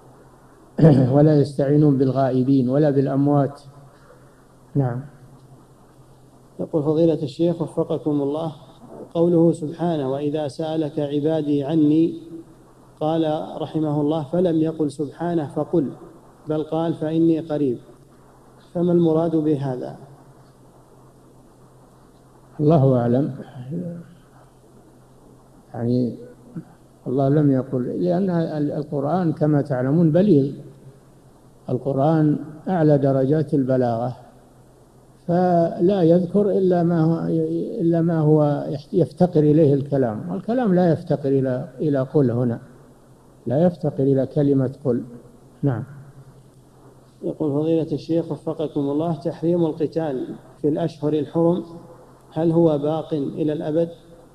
ولا يستعينون بالغائبين ولا بالأموات. نعم. يقول فضيلة الشيخ وفقكم الله، قوله سبحانه: وإذا سألك عبادي عني، قال رحمه الله: فلم يقل سبحانه فقل، بل قال فإني قريب، فما المراد بهذا؟ الله أعلم، يعني الله لم يقل، لأن القرآن كما تعلمون بليغ، القرآن أعلى درجات البلاغة، فلا يذكر إلا ما هو إلا ما هو يفتقر إليه الكلام، والكلام لا يفتقر إلى إلى قل، هنا لا يفتقر إلى كلمة قل. نعم. يقول فضيلة الشيخ وفقكم الله، تحريم القتال في الأشهر الحرم هل هو باق إلى الأبد؟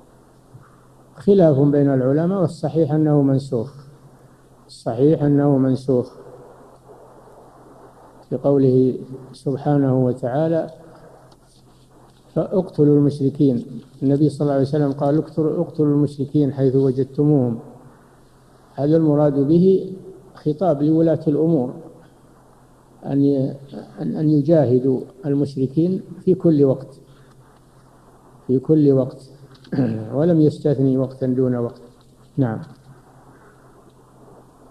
خلاف بين العلماء، والصحيح أنه منسوخ، الصحيح أنه منسوخ في قوله سبحانه وتعالى: فاقتلوا المشركين. النبي صلى الله عليه وسلم قال: اقتلوا المشركين حيث وجدتموهم. هذا المراد به خطاب لولاة الأمور أن أن يجاهدوا المشركين في كل وقت، في كل وقت، ولم يستثني وقتا دون وقت. نعم.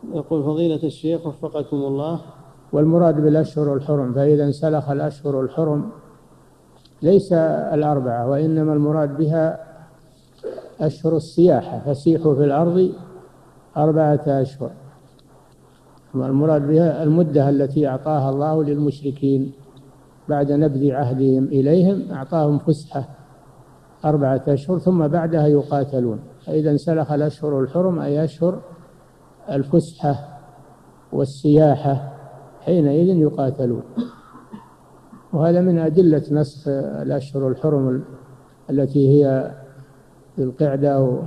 يقول فضيلة الشيخ وفقكم الله. والمراد بالأشهر الحرم، فإذا انسلخ الأشهر الحرم ليس الأربعة، وإنما المراد بها أشهر السياحة، فسيحوا في الأرض أربعة أشهر. والمراد بها المدة التي أعطاها الله للمشركين بعد نبذ عهدهم إليهم، أعطاهم فسحة أربعة أشهر ثم بعدها يقاتلون. فإذا انسلخ الأشهر الحرم أي أشهر الفسحة والسياحة حينئذ يقاتلون. وهذا من أدلة نسخ الأشهر الحرم التي هي ذو القعدة و...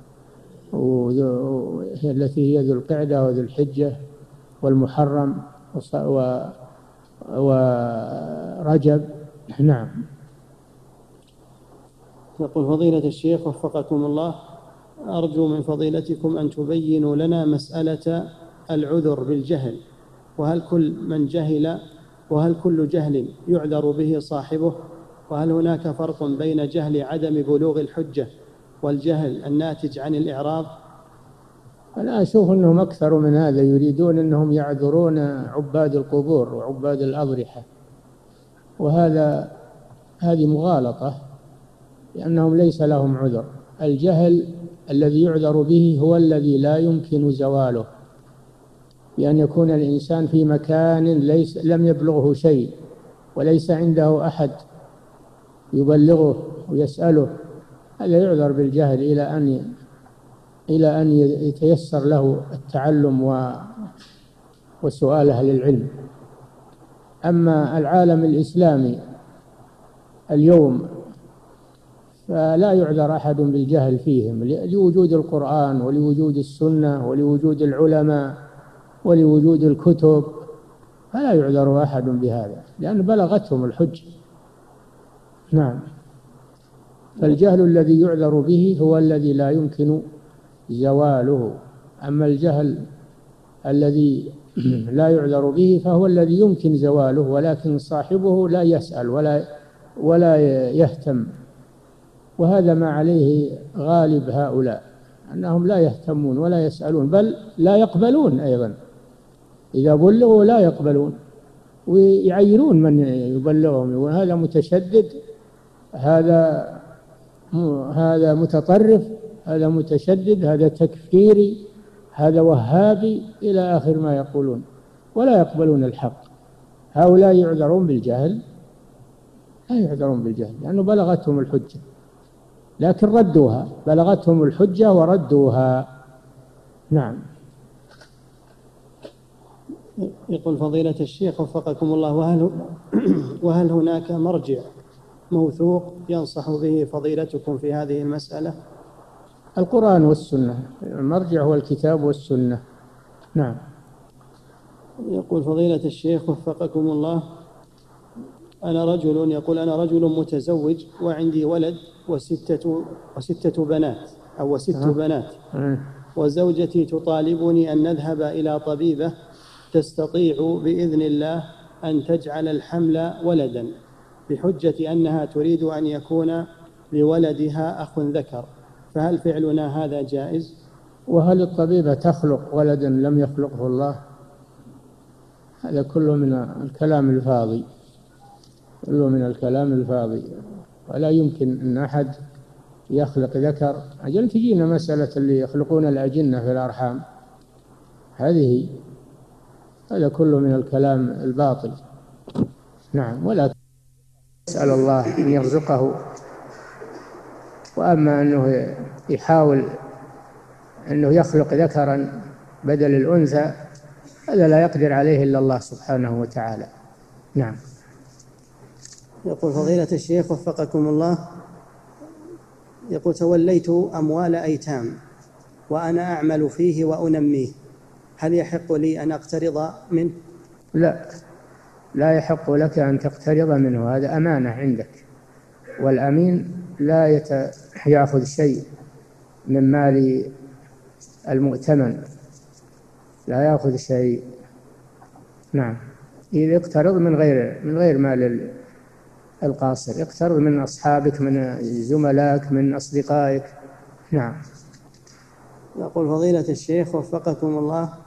و... التي هي ذو القعدة وذو الحجة والمحرم وص... و... ورجب. نعم. يقول فضيلة الشيخ وفقكم الله، أرجو من فضيلتكم أن تبينوا لنا مسألة العذر بالجهل، وهل كل من جهل وهل كل جهل يعذر به صاحبه، وهل هناك فرق بين جهل عدم بلوغ الحجة والجهل الناتج عن الإعراض؟ أنا أشوف أنهم أكثر من هذا، يريدون أنهم يعذرون عباد القبور وعباد الأضرحة، وهذا هذه مغالطة، لأنهم ليس لهم عذر. الجهل الذي يعذر به هو الذي لا يمكن زواله، بأن يكون الإنسان في مكان ليس لم يبلغه شيء وليس عنده أحد يبلغه ويسأله، هذا يعذر بالجهل إلى أن إلى أن يتيسر له التعلم و وسؤال أهل العلم. أما العالم الإسلامي اليوم فلا يعذر أحد بالجهل فيهم، لوجود القرآن ولوجود السنة ولوجود العلماء ولوجود الكتب، فلا يعذر أحد بهذا لأن بلغتهم الحجة. نعم. فالجهل الذي يعذر به هو الذي لا يمكن زواله، أما الجهل الذي لا يعذر به فهو الذي يمكن زواله، ولكن صاحبه لا يسأل ولا ولا يهتم. وهذا ما عليه غالب هؤلاء، أنهم لا يهتمون ولا يسألون، بل لا يقبلون أيضا، إذا بلغوا لا يقبلون ويعيرون من يبلغهم، وهذا متشدد، هذا هذا متطرف، هذا متشدد، هذا تكفيري، هذا وهابي، إلى آخر ما يقولون، ولا يقبلون الحق. هؤلاء يعذرون بالجهل، لا يعذرون بالجهل لأنه بلغتهم الحجة، لكن ردوها، بلغتهم الحجة وردوها. نعم. يقول فضيلة الشيخ وفقكم الله، وهل, وهل هناك مرجع موثوق ينصح به فضيلتكم في هذه المسألة؟ القرآن والسنة، المرجع هو الكتاب والسنة. نعم. يقول فضيلة الشيخ وفقكم الله، أنا رجل يقول أنا رجل متزوج وعندي ولد وستة وستة بنات أو وست أه. بنات أه. وزوجتي تطالبني أن نذهب إلى طبيبة تستطيع بإذن الله أن تجعل الحمل ولدا، بحجة أنها تريد أن يكون لولدها أخ ذكر، فهل فعلنا هذا جائز؟ وهل الطبيبة تخلق ولدا لم يخلقه الله؟ هذا كله من الكلام الفاضي، كله من الكلام الفاضي، ولا يمكن أن أحد يخلق ذكر. أجل تجينا مسألة اللي يخلقون الأجنة في الأرحام، هذه هذا كله من الكلام الباطل. نعم. ولا يسأل الله أن يرزقه، وأما أنه يحاول أنه يخلق ذكرا بدل الأنثى، هذا لا يقدر عليه إلا الله سبحانه وتعالى. نعم. يقول فضيلة الشيخ وفقكم الله، يقول توليت أموال أيتام وأنا أعمل فيه وأنميه، هل يحق لي أن أقترض منه؟ لا، لا يحق لك أن تقترض منه، هذا أمانة عندك، والأمين لا يت... يأخذ شيء من مال المؤتمن، لا يأخذ شيء. نعم. إذا اقترض من غير من غير مال القاصر، اقترض من أصحابك، من زملائك، من أصدقائك. نعم. يقول فضيلة الشيخ وفقكم الله،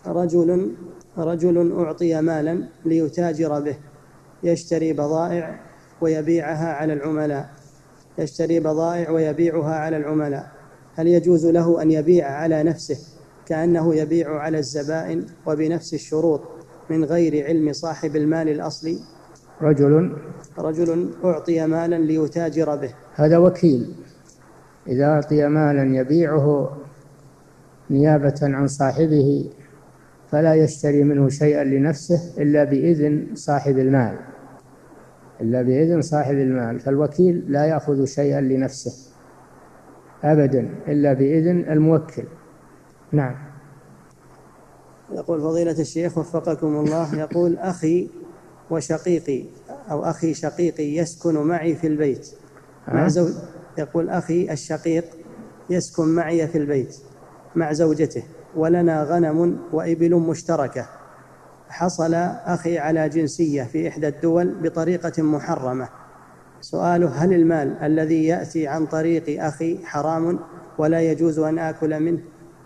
رجل رجل أعطي مالا ليتاجر به، يشتري بضائع ويبيعها على العملاء يشتري بضائع ويبيعها على العملاء هل يجوز له أن يبيع على نفسه كأنه يبيع على الزبائن وبنفس الشروط من غير علم صاحب المال الأصلي؟ رجل رجل أعطي مالا ليتاجر به، هذا وكيل، إذا أعطي مالا يبيعه نيابة عن صاحبه فلا يشتري منه شيئا لنفسه إلا بإذن صاحب المال إلا بإذن صاحب المال فالوكيل لا يأخذ شيئا لنفسه أبدا إلا بإذن الموكل. نعم. يقول فضيلة الشيخ وفقكم الله، يقول أخي وشقيقي أو أخي شقيقي يسكن معي في البيت مع زوج يقول أخي الشقيق يسكن معي في البيت مع زوجته ولنا غنم وإبل مشتركة. حصل أخي على جنسية في إحدى الدول بطريقة محرمة. سؤاله: هل المال الذي يأتي عن طريق أخي حرام ولا يجوز أن آكل منه؟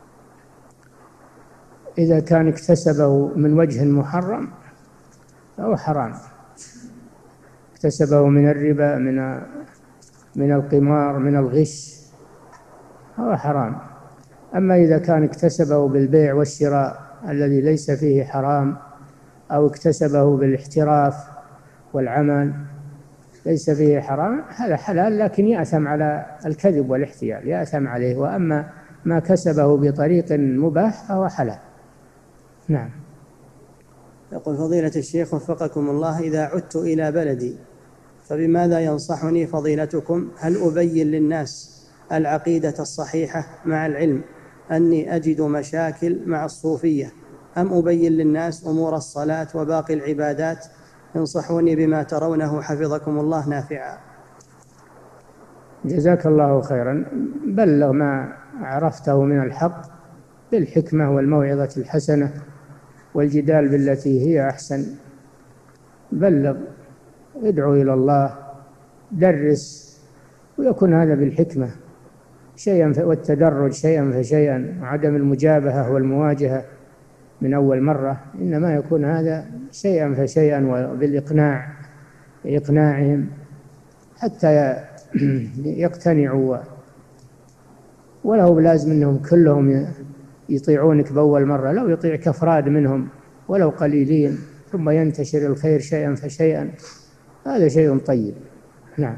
إذا كان اكتسبه من وجه محرم فهو حرام، اكتسبه من الربا، من من القمار، من الغش، هو حرام. أما إذا كان اكتسبه بالبيع والشراء الذي ليس فيه حرام، أو اكتسبه بالاحتراف والعمل ليس فيه حرام، هذا حلال، لكن يأثم على الكذب والاحتيال، يأثم عليه. وأما ما كسبه بطريق مباح فهو حلال. نعم. يقول فضيلة الشيخ وفقكم الله، إذا عدت إلى بلدي فبماذا ينصحني فضيلتكم؟ هل أبين للناس العقيدة الصحيحة مع العلم أني أجد مشاكل مع الصوفية، أم أبين للناس أمور الصلاة وباقي العبادات؟ انصحوني بما ترونه حفظكم الله نافعا. جزاك الله خيرا. بلغ ما عرفته من الحق بالحكمة والموعظة الحسنة والجدال بالتي هي أحسن. بلغ، ادعو إلى الله، درس، ويكون هذا بالحكمة شيئا والتدرج شيئا فشيئا، وعدم المجابهة والمواجهة من أول مرة، إنما يكون هذا شيئا فشيئا وبالإقناع، إقناعهم حتى يقتنعوا، وله بلازم أنهم كلهم يطيعونك بأول مرة، لو يطيعك أفراد منهم ولو قليلين ثم ينتشر الخير شيئا فشيئا، هذا شيء طيب. نعم.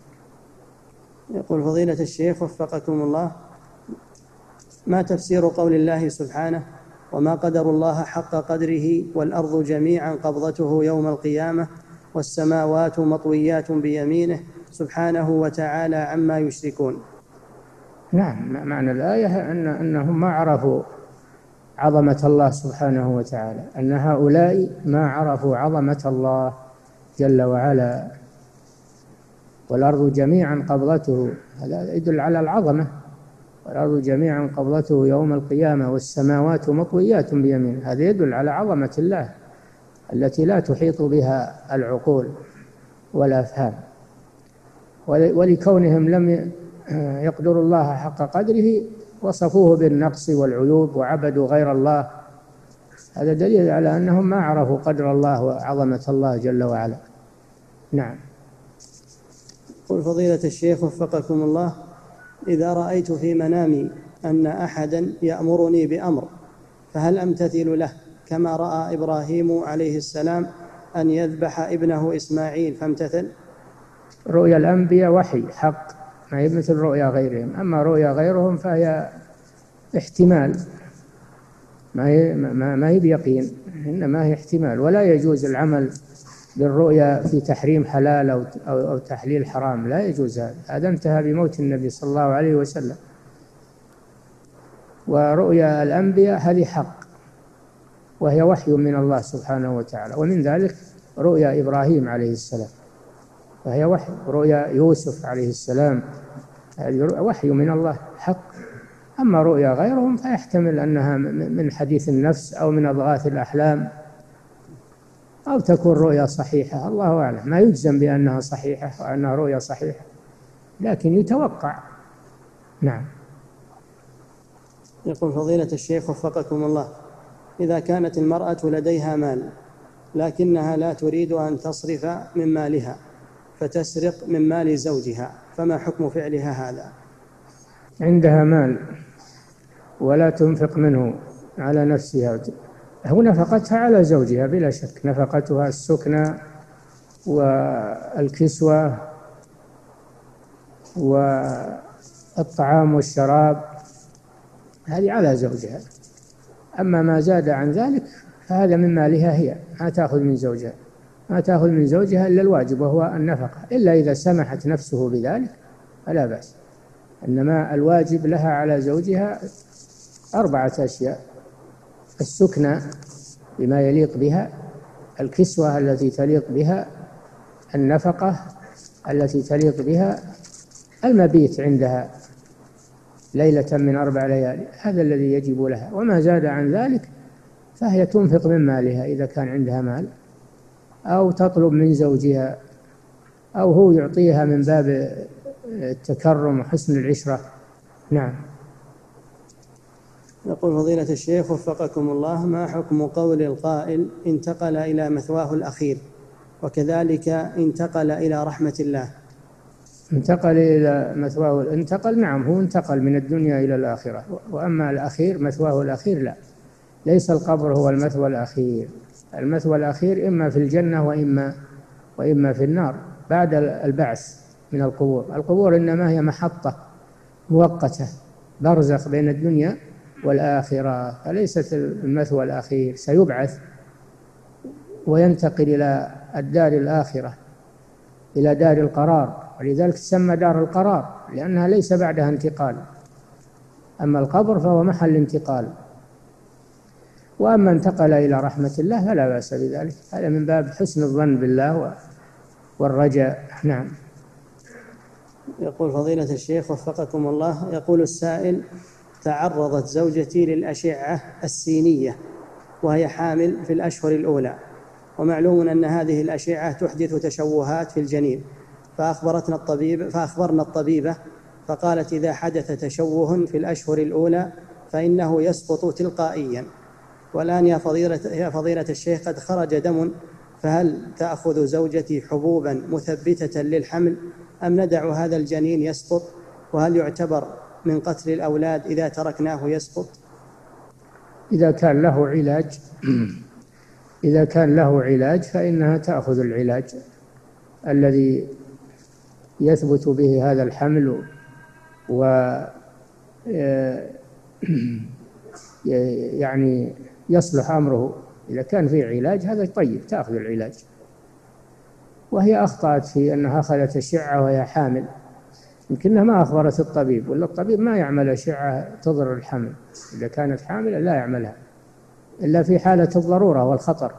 يقول فضيلة الشيخ وفقكم الله، ما تفسير قول الله سبحانه: وما قدر الله حق قدره والأرض جميعا قبضته يوم القيامة والسماوات مطويات بيمينه سبحانه وتعالى عما يشركون؟ نعم، معنى الآية أن أنهم ما عرفوا عظمة الله سبحانه وتعالى، أن هؤلاء ما عرفوا عظمة الله جل وعلا. والأرض جميعا قبضته، هذا يدل على العظمة. والأرض جميعا قبضته يوم القيامة والسماوات مطويات بيمينه، هذا يدل على عظمة الله التي لا تحيط بها العقول والأفهام. ولكونهم لم يقدروا الله حق قدره وصفوه بالنقص والعيوب وعبدوا غير الله، هذا دليل على أنهم ما عرفوا قدر الله وعظمة الله جل وعلا. نعم. قل فضيلة الشيخ وفقكم الله، إذا رأيت في منامي أن أحدا يأمرني بأمر فهل أمتثل له كما رأى إبراهيم عليه السلام أن يذبح ابنه إسماعيل فامتثل؟ رؤيا الأنبياء وحي حق، ما هي مثل رؤيا غيرهم. أما رؤيا غيرهم فهي احتمال، ما هي ما هي بيقين، إنما هي احتمال. ولا يجوز العمل بالرؤيا في تحريم حلال أو أو تحليل حرام، لا يجوز هذا، هذا انتهى بموت النبي صلى الله عليه وسلم. ورؤيا الأنبياء هذه حق وهي وحي من الله سبحانه وتعالى، ومن ذلك رؤيا إبراهيم عليه السلام وهي وحي، رؤيا يوسف عليه السلام هذه وحي من الله حق. أما رؤيا غيرهم فيحتمل أنها من حديث النفس أو من أضغاث الأحلام أو تكون رؤيا صحيحة، الله أعلم. ما يجزم بأنها صحيحة وأنها رؤيا صحيحة، لكن يتوقع. نعم. يقول فضيلة الشيخ وفقكم الله، إذا كانت المرأة لديها مال لكنها لا تريد أن تصرف من مالها فتسرق من مال زوجها، فما حكم فعلها هذا؟ عندها مال ولا تنفق منه على نفسها، هو نفقتها على زوجها بلا شك، نفقتها السكنى والكسوة والطعام والشراب، هذه على زوجها. أما ما زاد عن ذلك فهذا من مالها هي، ما تأخذ من زوجها، ما تأخذ من زوجها إلا الواجب وهو النفقة، إلا إذا سمحت نفسه بذلك فلا بأس. إنما الواجب لها على زوجها أربعة أشياء: السكنى بما يليق بها، الكسوة التي تليق بها، النفقة التي تليق بها، المبيت عندها ليلة من أربع ليالي، هذا الذي يجب لها. وما زاد عن ذلك فهي تنفق من مالها إذا كان عندها مال، أو تطلب من زوجها، أو هو يعطيها من باب التكرم وحسن العشرة. نعم. يقول فضيلة الشيخ وفقكم الله: ما حكم قول القائل انتقل إلى مثواه الأخير، وكذلك انتقل إلى رحمة الله؟ انتقل إلى مثواه، انتقل، نعم، هو انتقل من الدنيا إلى الآخرة، وأما الأخير مثواه الأخير لا، ليس القبر هو المثوى الأخير. المثوى الأخير إما في الجنة وإما وإما في النار بعد البعث من القبور. القبور إنما هي محطة مؤقتة، برزخ بين الدنيا والآخرة، فليست المثوى الأخير. سيبعث وينتقل إلى الدار الآخرة، إلى دار القرار، ولذلك تسمى دار القرار لأنها ليس بعدها انتقال. أما القبر فهو محل انتقال. وأما انتقل إلى رحمة الله فلا بأس بذلك، هذا من باب حسن الظن بالله والرجاء. نعم. يقول فضيلة الشيخ وفقكم الله: يقول السائل: تعرضت زوجتي للأشعة السينية وهي حامل في الأشهر الأولى، ومعلوم أن هذه الأشعة تحدث تشوهات في الجنين، فأخبرتنا الطبيب فأخبرنا الطبيبة فقالت إذا حدث تشوه في الأشهر الأولى فإنه يسقط تلقائيا، والآن يا فضيلة, يا فضيلة الشيخ قد خرج دم، فهل تأخذ زوجتي حبوبا مثبتة للحمل أم ندع هذا الجنين يسقط؟ وهل يعتبر من قتل الأولاد إذا تركناه يسقط؟ إذا كان له علاج إذا كان له علاج فإنها تأخذ العلاج الذي يثبت به هذا الحمل و يعني يصلح أمره. إذا كان فيه علاج هذا طيب، تأخذ العلاج. وهي أخطأت في أنها أخذت أشعة وهي حامل، يمكنها ما أخبرت الطبيب، ولا الطبيب ما يعمل أشعة تضر الحمل. إذا كانت حاملة لا يعملها إلا في حالة الضرورة والخطر.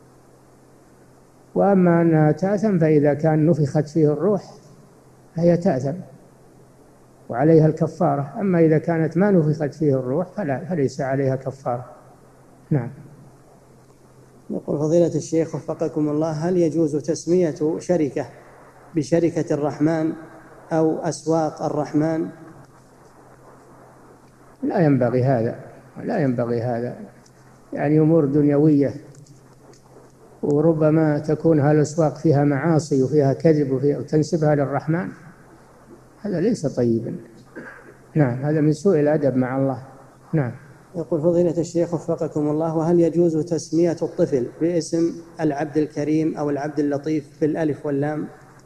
وأما أنها تأثم فإذا كان نفخت فيه الروح فهي تأثم وعليها الكفارة. أما إذا كانت ما نفخت فيه الروح فلا فليس عليها كفارة. نعم. يقول فضيلة الشيخ وفقكم الله: هل يجوز تسمية شركة بشركة الرحمن أو أسواق الرحمن؟ لا ينبغي هذا، لا ينبغي هذا، يعني أمور دنيوية، وربما تكون هالأسواق فيها معاصي وفيها كذب وفيها وتنسبها للرحمن، هذا ليس طيبا. نعم، هذا من سوء الأدب مع الله. نعم. يقول فضيلة الشيخ وفقكم الله: وهل يجوز تسمية الطفل باسم العبد الكريم أو العبد اللطيف بالألف واللام؟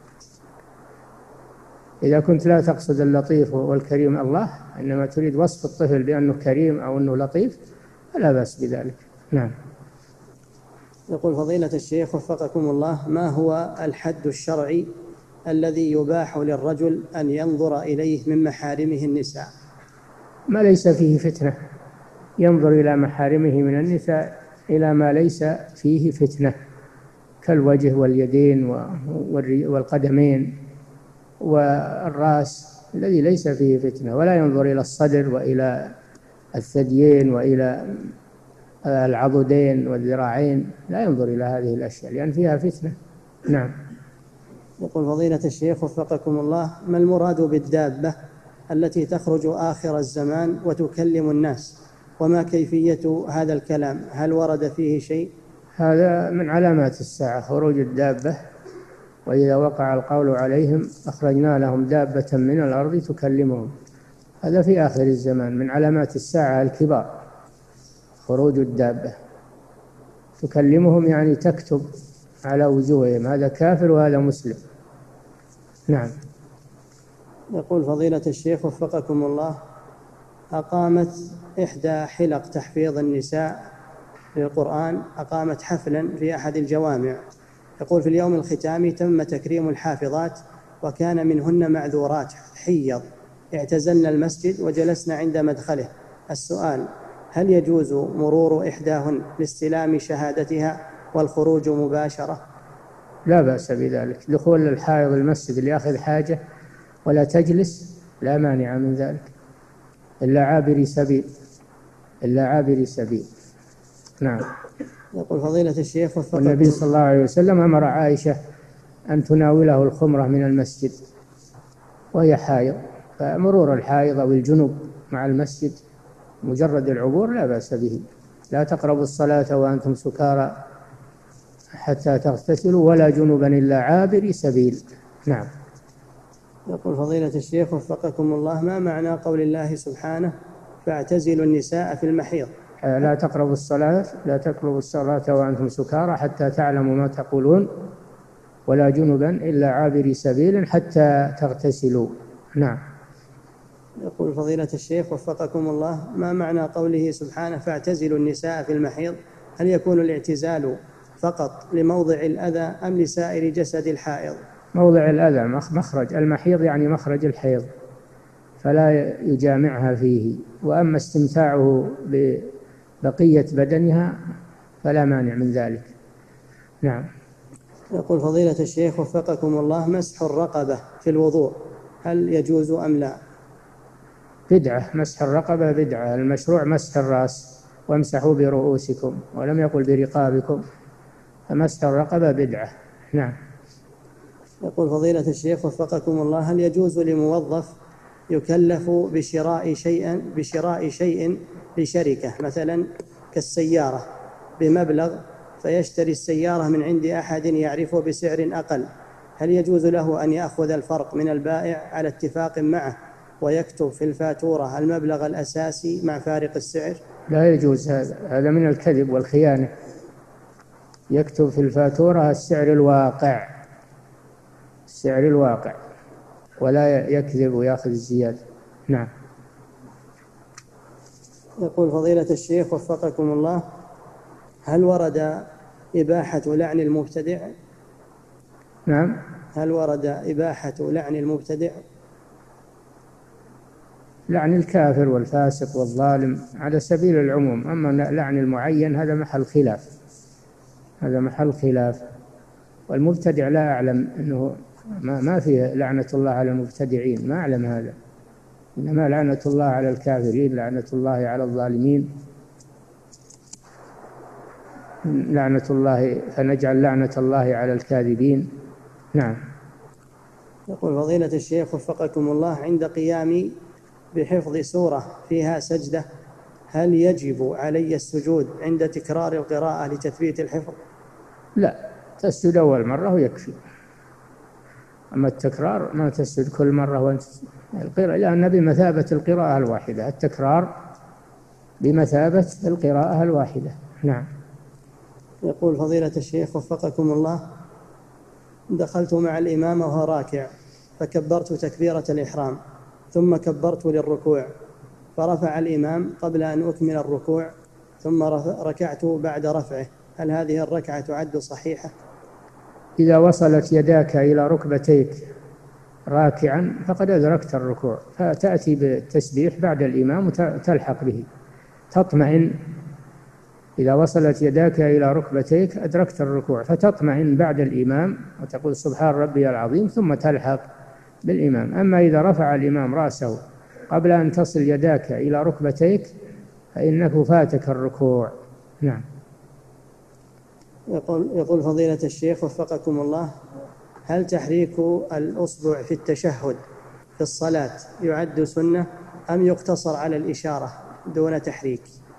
إذا كنت لا تقصد اللطيف والكريم الله، إنما تريد وصف الطفل بأنه كريم أو أنه لطيف، فلا بأس بذلك. نعم. يقول فضيلة الشيخ وفقكم الله: ما هو الحد الشرعي الذي يباح للرجل أن ينظر إليه من محارمه النساء؟ ما ليس فيه فتنة، ينظر إلى محارمه من النساء إلى ما ليس فيه فتنة، كالوجه واليدين والقدمين والرأس الذي ليس فيه فتنة، ولا ينظر إلى الصدر وإلى الثديين وإلى العضدين والذراعين، لا ينظر إلى هذه الأشياء لأن فيها فتنة. نعم. يقول فضيلة الشيخ وفقكم الله: ما المراد بالدابة التي تخرج آخر الزمان وتكلم الناس وما كيفية هذا الكلام؟ هل ورد فيه شيء؟ هذا من علامات الساعة، خروج الدابة، وإذا وقع القول عليهم أخرجنا لهم دابة من الأرض تكلمهم. هذا في آخر الزمان من علامات الساعة الكبار، خروج الدابة تكلمهم، يعني تكتب على وجوههم هذا كافر وهذا مسلم. نعم. يقول فضيلة الشيخ وفقكم الله، أقامت إحدى حلق تحفيظ النساء للقرآن أقامت حفلا في أحد الجوامع، يقول في اليوم الختامي تم تكريم الحافظات وكان منهن معذورات حيض اعتزلن المسجد وجلسنا عند مدخله. السؤال: هل يجوز مرور إحداهن لاستلام شهادتها والخروج مباشرة؟ لا بأس بذلك، دخول الحائض المسجد ليأخذ حاجة ولا تجلس لا مانع من ذلك، إلا عابر سبيل إلا عابر سبيل. نعم. يقول فضيلة الشيخ وفقكم، والنبي صلى الله عليه وسلم أمر عائشة أن تناوله الخمرة من المسجد وهي حائض، فمرور الحائض أو الجنوب مع المسجد مجرد العبور لا بأس به. لا تقربوا الصلاة وأنتم سكارى حتى تغتسلوا ولا جنبا إلا عابر سبيل. نعم. يقول فضيلة الشيخ وفقكم الله، ما معنى قول الله سبحانه فاعتزلوا النساء في المحيض؟ لا تقربوا الصلاة لا تقربوا الصلاة وأنتم سكارى حتى تعلموا ما تقولون ولا جنبا إلا عابر سبيل حتى تغتسلوا. نعم. يقول فضيلة الشيخ وفقكم الله، ما معنى قوله سبحانه فاعتزلوا النساء في المحيض؟ هل يكون الاعتزال فقط لموضع الأذى أم لسائر جسد الحائض؟ موضع الأذى، مخرج المحيض يعني مخرج الحيض، فلا يجامعها فيه. وأما استمتاعه ببقية بدنها فلا مانع من ذلك. نعم. يقول فضيلة الشيخ وفقكم الله، مسح الرقبة في الوضوء هل يجوز أم لا؟ بدعة، مسح الرقبة بدعة، المشروع مسح الرأس وامسحوا برؤوسكم، ولم يقل برقابكم، فمسح الرقبة بدعة. نعم. يقول فضيلة الشيخ وفقكم الله، هل يجوز لموظف يكلف بشراء شيء بشراء شيء لشركة مثلا كالسيارة بمبلغ فيشتري السيارة من عند أحد يعرفه بسعر أقل، هل يجوز له أن يأخذ الفرق من البائع على اتفاق معه ويكتب في الفاتورة المبلغ الأساسي مع فارق السعر؟ لا يجوز هذا، هذا من الكذب والخيانة. يكتب في الفاتورة السعر الواقع السعر الواقع ولا يكذب ويأخذ الزيادة. نعم. يقول فضيلة الشيخ وفقكم الله، هل ورد إباحة لعن المبتدع؟ نعم. هل ورد إباحة لعن المبتدع؟ لعن الكافر والفاسق والظالم على سبيل العموم، أما لعن المعين هذا محل خلاف هذا محل خلاف والمبتدع لا أعلم أنه ما, ما فيه لعنة الله على المبتدعين، ما أعلم هذا، إنما لعنة الله على الكافرين، لعنة الله على الظالمين، لعنة الله فنجعل لعنة الله على الكاذبين. نعم. يقول فضيلة الشيخ وفقكم الله، عند قيامي بحفظ سورة فيها سجدة هل يجب علي السجود عند تكرار القراءة لتثبيت الحفظ؟ لا، تسجد أول مرة ويكفي، أما التكرار ما تسجد كل مرة وانت القراءة، لأن بمثابة القراءة الواحدة، التكرار بمثابة القراءة الواحدة. نعم. يقول فضيلة الشيخ وفقكم الله، دخلت مع الإمام وهو راكع فكبرت تكبيرة الإحرام ثم كبرت للركوع فرفع الإمام قبل أن أكمل الركوع ثم ركعت بعد رفعه، هل هذه الركعة تعد صحيحة؟ إذا وصلت يداك إلى ركبتيك راكعا فقد أدركت الركوع، فتأتي بالتسبيح بعد الإمام وتلحق به، تطمئن. إذا وصلت يداك إلى ركبتيك أدركت الركوع فتطمئن بعد الإمام وتقول سبحان ربي العظيم ثم تلحق بالإمام. أما إذا رفع الإمام رأسه قبل أن تصل يداك إلى ركبتيك فإنه فاتك الركوع. نعم. يقول, يقول فضيلة الشيخ وفقكم الله، هل تحريك الأصبع في التشهد في الصلاة يعد سنة أم يقتصر على الإشارة دون تحريك؟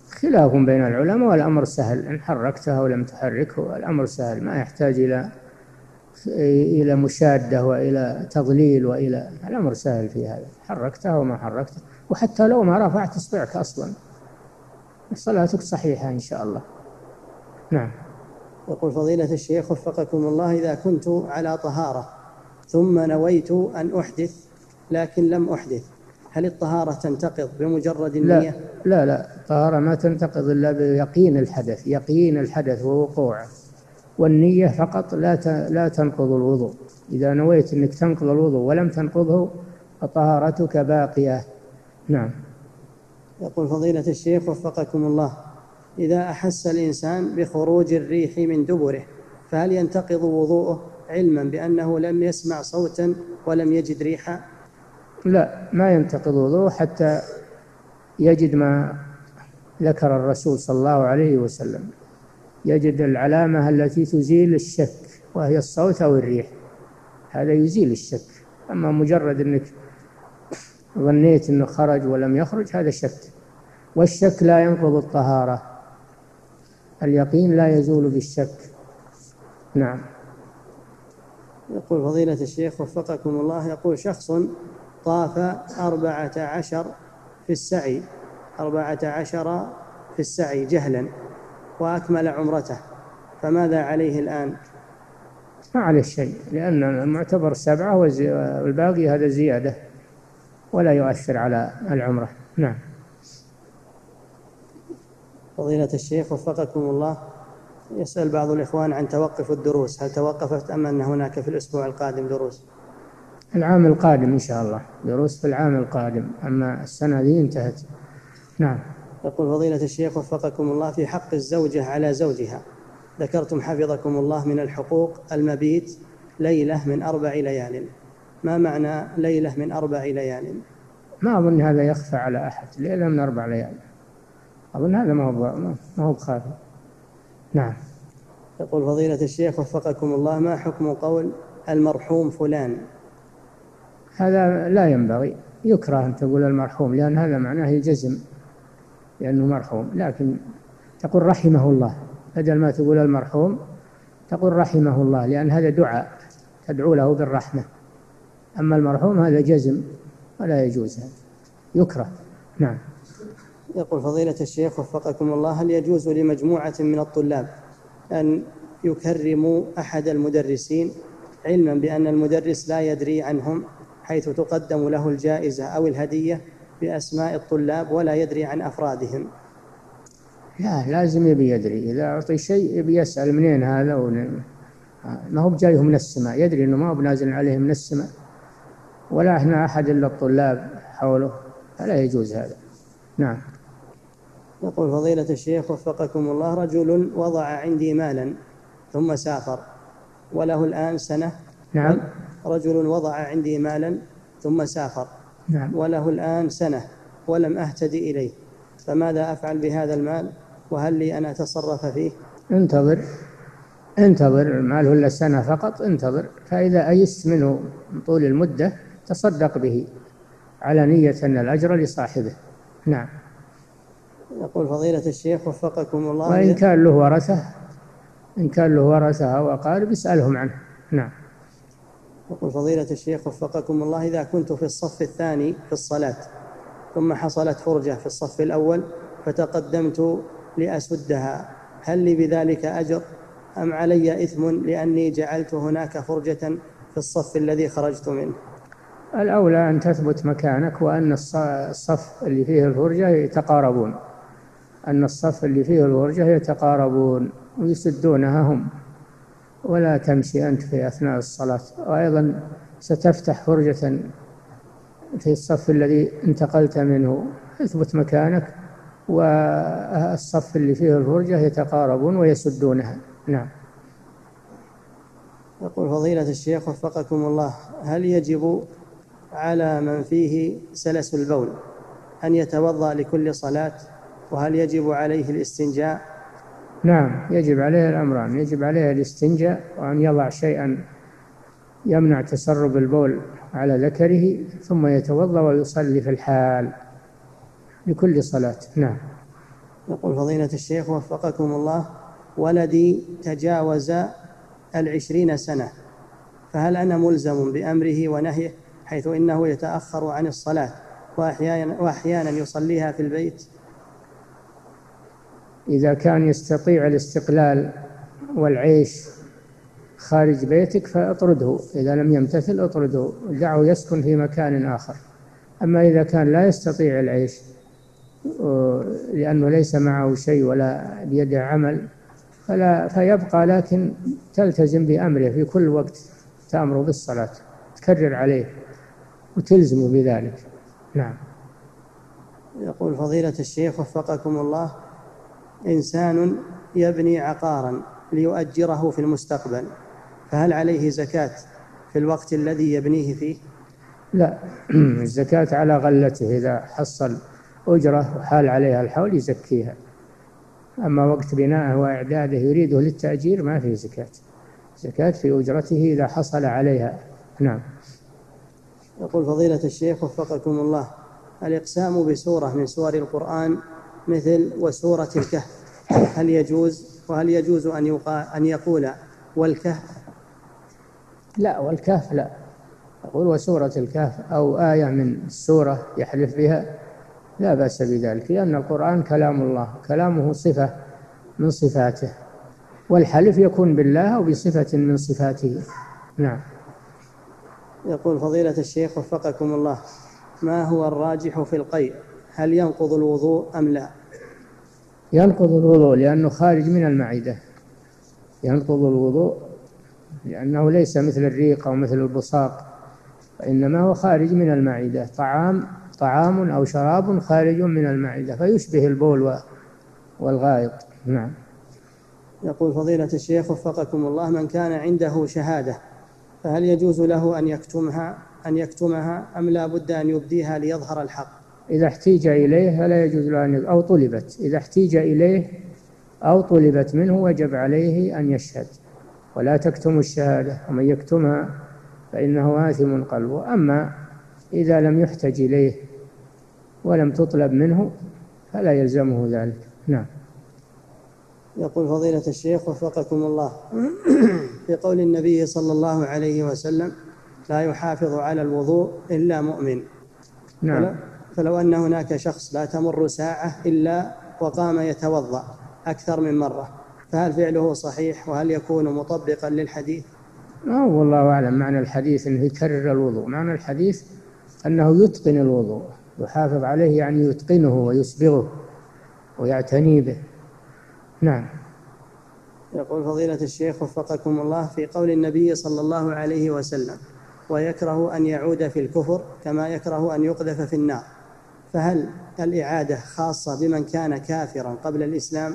خلاف بين العلماء، والأمر سهل، إن حركته ولم تحركه الأمر سهل، ما يحتاج إلى إلى مشادة وإلى تضليل، وإلى الأمر سهل في هذا، حركته وما حركته، وحتى لو ما رفعت إصبعك أصلا صلاتك صحيحة إن شاء الله. نعم. يقول فضيلة الشيخ وفقكم الله: إذا كنت على طهارة ثم نويت أن أحدث لكن لم أحدث، هل الطهارة تنتقض بمجرد النية؟ لا لا لا، الطهارة ما تنتقض إلا بيقين الحدث، يقين الحدث ووقوعه، والنية فقط لا لا تنقض الوضوء. إذا نويت أنك تنقض الوضوء ولم تنقضه فطهارتك باقية. نعم. يقول فضيلة الشيخ وفقكم الله: إذا أحس الإنسان بخروج الريح من دبره فهل ينتقض وضوءه علما بأنه لم يسمع صوتا ولم يجد ريحا؟ لا، ما ينتقض وضوءه حتى يجد ما ذكر الرسول صلى الله عليه وسلم، يجد العلامة التي تزيل الشك وهي الصوت أو الريح، هذا يزيل الشك. أما مجرد أنك ظنيت أنه خرج ولم يخرج هذا شك، والشك لا ينقض الطهارة، اليقين لا يزول بالشك. نعم. يقول فضيلة الشيخ وفقكم الله: يقول شخص طاف أربعة عشر في السعي أربعة عشر في السعي جهلا وأكمل عمرته، فماذا عليه الآن؟ ما عليه شيء، لأن المعتبر سبعة والباقي هذا زيادة ولا يؤثر على العمرة. نعم. فضيلة الشيخ وفقكم الله، يسأل بعض الإخوان عن توقف الدروس، هل توقفت أم أن هناك في الأسبوع القادم دروس؟ العام القادم إن شاء الله دروس في العام القادم، أما السنة ذي انتهت. نعم. يقول فضيلة الشيخ وفقكم الله: في حق الزوجة على زوجها ذكرتم حفظكم الله من الحقوق المبيت ليلة من أربع ليال، ما معنى ليلة من أربع ليال؟ ما أظن هذا يخفى على أحد، ليلة من أربع ليال أظن هذا ما هو ما هو خافي. نعم. يقول فضيلة الشيخ وفقكم الله: ما حكم قول المرحوم فلان؟ هذا لا ينبغي، يكره أن تقول المرحوم، لأن هذا معناه الجزم لأنه مرحوم، لكن تقول رحمه الله، بدل ما تقول المرحوم تقول رحمه الله، لأن هذا دعاء تدعو له بالرحمة. أما المرحوم هذا جزم ولا يجوز، هذا يكره. نعم. يقول فضيلة الشيخ وفقكم الله: هل يجوز لمجموعة من الطلاب أن يكرموا أحد المدرسين علما بأن المدرس لا يدري عنهم، حيث تقدم له الجائزة أو الهدية بأسماء الطلاب ولا يدري عن أفرادهم؟ لا، لازم يبي يدري، إذا أعطي شيء يبي يسأل منين هذا، ما هو بجايه من السماء، يدري أنه ما هو بنازل عليه من السماء، ولا هنا أحد إلا الطلاب حوله، فلا يجوز هذا. نعم. يقول فضيلة الشيخ وفقكم الله: رجل وضع عندي مالا ثم سافر وله الآن سنة. نعم. رجل وضع عندي مالا ثم سافر. نعم. وله الآن سنة ولم أهتدي إليه، فماذا أفعل بهذا المال، وهل لي أن أتصرف فيه؟ انتظر انتظر المال إلا سنة فقط، انتظر، فإذا أيست منه من طول المدة تصدق به على نية أن الأجر لصاحبه. نعم. يقول فضيلة الشيخ وفقكم الله: وإن كان له ورثة إن كان له ورثة أو أقارب اسألهم عنه. نعم. يقول فضيلة الشيخ وفقكم الله: إذا كنت في الصف الثاني في الصلاة ثم حصلت فرجة في الصف الأول فتقدمت لأسدها، هل لي بذلك أجر أم علي إثم لأني جعلت هناك فرجة في الصف الذي خرجت منه؟ الأولى أن تثبت مكانك، وأن الصف اللي فيه الفرجة يتقاربون أن الصف اللي فيه الفرجة يتقاربون ويسدونها هم، ولا تمشي أنت في أثناء الصلاة. وأيضا ستفتح فرجة في الصف الذي انتقلت منه، اثبت مكانك، والصف اللي فيه الفرجة يتقاربون ويسدونها. نعم. يقول فضيلة الشيخ وفقكم الله: هل يجب على من فيه سلس البول أن يتوضأ لكل صلاة، وهل يجب عليه الاستنجاء؟ نعم، يجب عليه الأمران، يجب عليه الاستنجاء، وأن يضع شيئا يمنع تسرب البول على ذكره، ثم يتوضأ ويصلي في الحال لكل صلاة. نعم. يقول فضيلة الشيخ وفقكم الله: ولدي تجاوز العشرين سنة، فهل أنا ملزم بأمره ونهيه، حيث إنه يتأخر عن الصلاة وأحيانا, وأحيانا يصليها في البيت؟ إذا كان يستطيع الاستقلال والعيش خارج بيتك فاطرده، إذا لم يمتثل اطرده، دعه يسكن في مكان آخر. أما إذا كان لا يستطيع العيش لأنه ليس معه شيء ولا بيده عمل فلا فيبقى، لكن تلتزم بأمره في كل وقت، تأمر بالصلاة، تكرر عليه وتلزم بذلك. نعم. يقول فضيلة الشيخ وفقكم الله: إنسان يبني عقارا ليؤجره في المستقبل، فهل عليه زكاة في الوقت الذي يبنيه فيه؟ لا، الزكاة على غلته، إذا حصل أجرة وحال عليها الحول يزكيها. أما وقت بنائه وإعداده يريده للتأجير ما فيه زكاة، زكاة في أجرته إذا حصل عليها. نعم. يقول فضيلة الشيخ وفقكم الله: الإقسام بسورة من سور القرآن مثل وسورة الكهف هل يجوز؟ وهل يجوز أن, أن يقول والكهف؟ لا، والكهف لا، يقول وسورة الكهف أو آية من السورة يحلف بها لا بأس بذلك، لأن القرآن كلام الله، كلامه صفة من صفاته، والحلف يكون بالله أو بصفة من صفاته. نعم. يقول فضيلة الشيخ وفقكم الله: ما هو الراجح في القيء؟ هل ينقض الوضوء أم لا؟ ينقض الوضوء لأنه خارج من المعدة، ينقض الوضوء لأنه ليس مثل الريق أو مثل البصاق، وإنما هو خارج من المعدة، طعام طعام أو شراب خارج من المعدة فيشبه البول والغائط. نعم. يقول فضيلة الشيخ وفقكم الله: من كان عنده شهادة فهل يجوز له أن يكتمها أن يكتمها أم لا بد أن يبديها ليظهر الحق؟ إذا احتيج إليه فلا يجوز له أن أو طلبت إذا احتيج إليه أو طلبت منه وجب عليه أن يشهد، ولا تكتم الشهادة، ومن يكتمها فإنه آثم قلبه. أما إذا لم يحتج إليه ولم تطلب منه فلا يلزمه ذلك. نعم. يقول فضيلة الشيخ وفقكم الله: في قول النبي صلى الله عليه وسلم: لا يحافظ على الوضوء إلا مؤمن. نعم. فلو, فلو أن هناك شخص لا تمر ساعة إلا وقام يتوضأ أكثر من مرة، فهل فعله صحيح؟ وهل يكون مطبقا للحديث؟ أه والله أعلم. معنى الحديث أنه يكرر الوضوء، معنى الحديث أنه يتقن الوضوء، يحافظ عليه يعني يتقنه ويسبغه ويعتني به. نعم. يقول فضيلة الشيخ وفقكم الله: في قول النبي صلى الله عليه وسلم: ويكره أن يعود في الكفر كما يكره أن يقذف في النار، فهل الإعادة خاصة بمن كان كافرا قبل الإسلام؟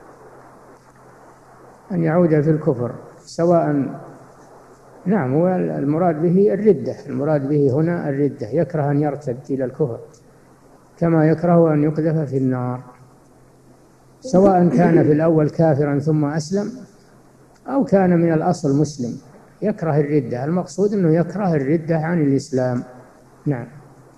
أن يعود في الكفر سواء، نعم، هو المراد به الردة، المراد به هنا الردة، يكره أن يرتد إلى الكفر كما يكره أن يقذف في النار، سواء كان في الأول كافرا ثم أسلم أو كان من الأصل مسلم، يكره الردة، المقصود أنه يكره الردة عن الإسلام. نعم.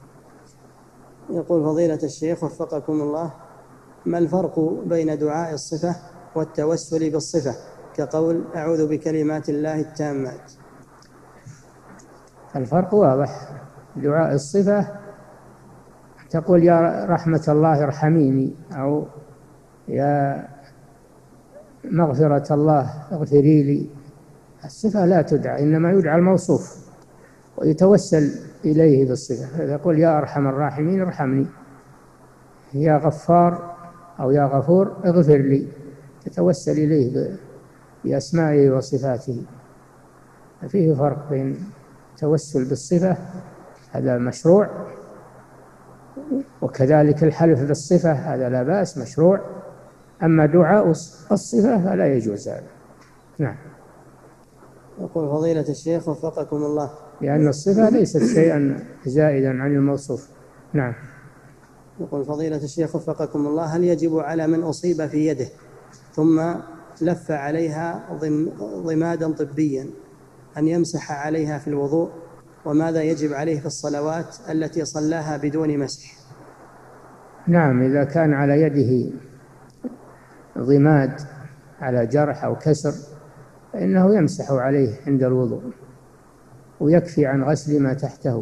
يقول فضيلة الشيخ وفقكم الله: ما الفرق بين دعاء الصفة والتوسل بالصفة كقول أعوذ بكلمات الله التامات؟ الفرق واضح. دعاء الصفة تقول يا رحمة الله ارحميني، أو يا مغفرة الله اغفري لي. الصفة لا تدعى، إنما يدعى الموصوف ويتوسل إليه بالصفة، يقول يا أرحم الراحمين ارحمني، يا غفار أو يا غفور اغفر لي، يتوسل إليه بأسمائه وصفاته. فيه فرق بين التوسل بالصفة، هذا مشروع، وكذلك الحلف بالصفة هذا لا بأس مشروع، أما دعاء الصفة فلا يجوز هذا. نعم. يقول فضيلة الشيخ وفقكم الله: لأن الصفة ليست شيئا زائدا عن الموصوف. نعم. يقول فضيلة الشيخ وفقكم الله: هل يجب على من أصيب في يده ثم لف عليها ضمادا طبيا أن يمسح عليها في الوضوء؟ وماذا يجب عليه في الصلوات التي صلاها بدون مسح؟ نعم، إذا كان على يده ضماد على جرح أو كسر فإنه يمسح عليه عند الوضوء ويكفي عن غسل ما تحته.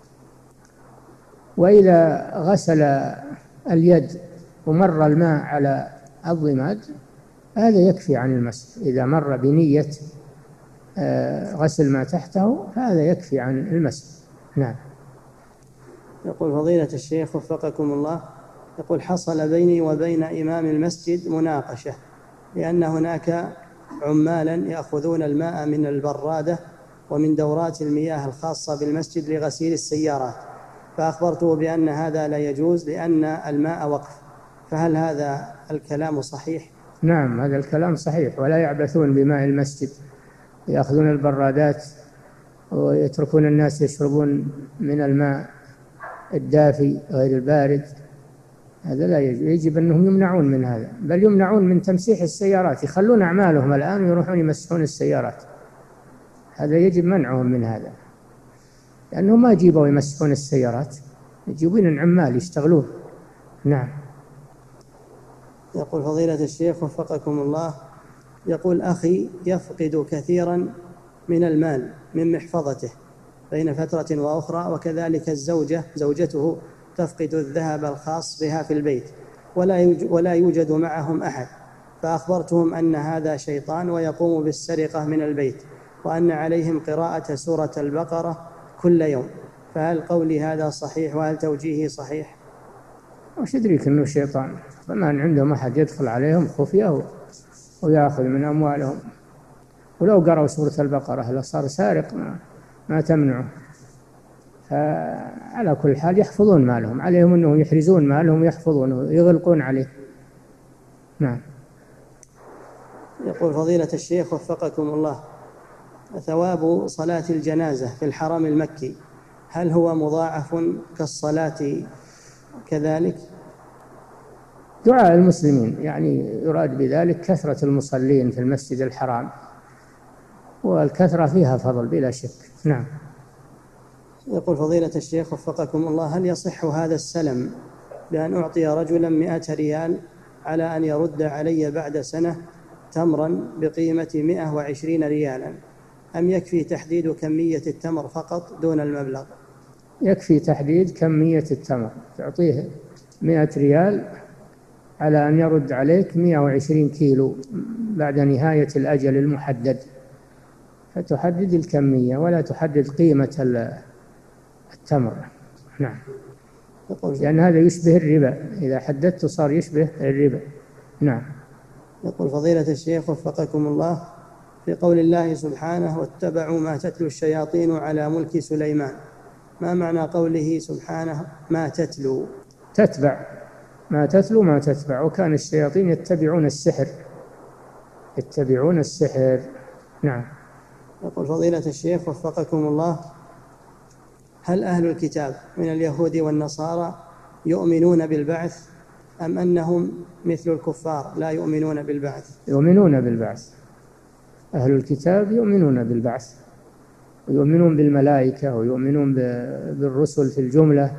وإذا غسل اليد ومر الماء على الضماد هذا يكفي عن المسح. إذا مر بنية غسل ما تحته هذا يكفي عن المسح. نعم. يقول فضيلة الشيخ وفقكم الله، يقول حصل بيني وبين إمام المسجد مناقشة لأن هناك عمالا يأخذون الماء من البرادة ومن دورات المياه الخاصة بالمسجد لغسيل السيارات، فأخبرته بأن هذا لا يجوز لأن الماء وقف، فهل هذا الكلام صحيح؟ نعم هذا الكلام صحيح، ولا يعبثون بماء المسجد، يأخذون البرادات ويتركون الناس يشربون من الماء الدافي غير البارد، هذا لا يجب. يجب أنهم يمنعون من هذا، بل يمنعون من تمسيح السيارات، يخلون أعمالهم الآن ويروحون يمسحون السيارات، هذا يجب منعهم من هذا، لأنهم ما جيبوا يمسحون السيارات، يجيبون العمال يشتغلون. نعم. يقول فضيلة الشيخ وفقكم الله، يقول أخي يفقد كثيرا من المال من محفظته بين فترة وأخرى، وكذلك الزوجة زوجته تفقد الذهب الخاص بها في البيت ولا يوجد معهم أحد، فأخبرتهم أن هذا شيطان ويقوم بالسرقة من البيت، وأن عليهم قراءة سورة البقرة كل يوم، فهل قولي هذا صحيح وهل توجيهي صحيح؟ وش يدريك أنه شيطان؟ فما عندهم أحد يدخل عليهم خفية ويأخذ من أموالهم، ولو قرأوا سورة البقرة لصار سارق ما, ما تمنعه. فعلى كل حال يحفظون مالهم، عليهم أنهم يحرزون مالهم ويحفظونه يغلقون عليه. نعم. يقول فضيلة الشيخ وفقكم الله، ثواب صلاة الجنازة في الحرم المكي هل هو مضاعف كالصلاة كذلك؟ دعاء المسلمين، يعني يراد بذلك كثرة المصلين في المسجد الحرام، والكثرة فيها فضل بلا شك. نعم. يقول فضيلة الشيخ وفقكم الله، هل يصح هذا السلم بأن أعطي رجلا مئة ريال على أن يرد علي بعد سنة تمرا بقيمة مئة وعشرين ريالا، أم يكفي تحديد كمية التمر فقط دون المبلغ؟ يكفي تحديد كمية التمر، تعطيه مئة ريال على أن يرد عليك مئة وعشرين كيلو بعد نهاية الأجل المحدد، فتحدد الكمية ولا تحدد قيمة التمر. نعم. لأن هذا يشبه الربا، إذا حددته صار يشبه الربا. نعم. يقول فضيلة الشيخ وفقكم الله، في قول الله سبحانه واتبعوا ما تتلو الشياطين على ملك سليمان، ما معنى قوله سبحانه ما تتلو؟ تتبع، ما تتلو ما تتبع، وكان الشياطين يتبعون السحر يتبعون السحر. نعم. يقول فضيلة الشيخ وفقكم الله، هل أهل الكتاب من اليهود والنصارى يؤمنون بالبعث أم أنهم مثل الكفار لا يؤمنون بالبعث؟ يؤمنون بالبعث، أهل الكتاب يؤمنون بالبعث ويؤمنون بالملائكة ويؤمنون بالرسل في الجملة،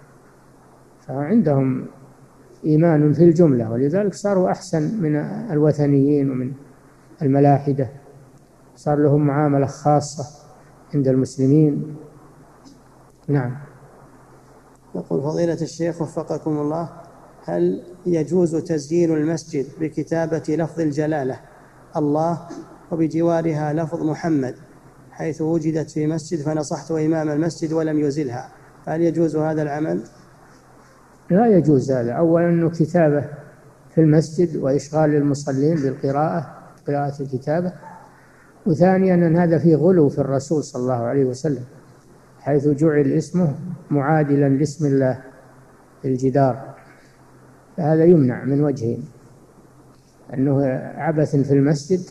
فعندهم إيمان في الجملة، ولذلك صاروا أحسن من الوثنيين ومن الملاحدة، صار لهم معاملة خاصة عند المسلمين. نعم. يقول فضيلة الشيخ وفقكم الله، هل يجوز تزيين المسجد بكتابة لفظ الجلالة الله وبجوارها لفظ محمد، حيث وجدت في مسجد فنصحت إمام المسجد ولم يزلها، هل يجوز هذا العمل؟ لا يجوز هذا. أولا أنه كتابة في المسجد وإشغال المصلين بالقراءة قراءة الكتابة، وثانيا أن هذا فيه غلو في الرسول صلى الله عليه وسلم، حيث جعل اسمه معادلا لاسم الله في الجدار، فهذا يمنع من وجهين، أنه عبث في المسجد،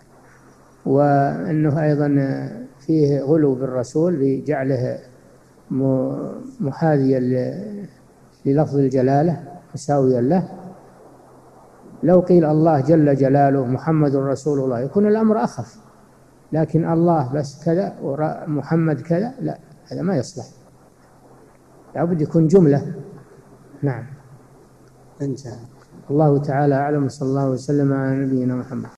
وأنه أيضا فيه غلو بالرسول بجعله محاذيا للفظ الجلالة مساويا له. لو قيل الله جل جلاله محمد رسول الله يكون الأمر أخف، لكن الله بس كذا ومحمد كذا لا، هذا ما يصلح، لابد يكون جملة. نعم. انتهى. الله تعالى أعلم، صلى الله وسلم على نبينا محمد.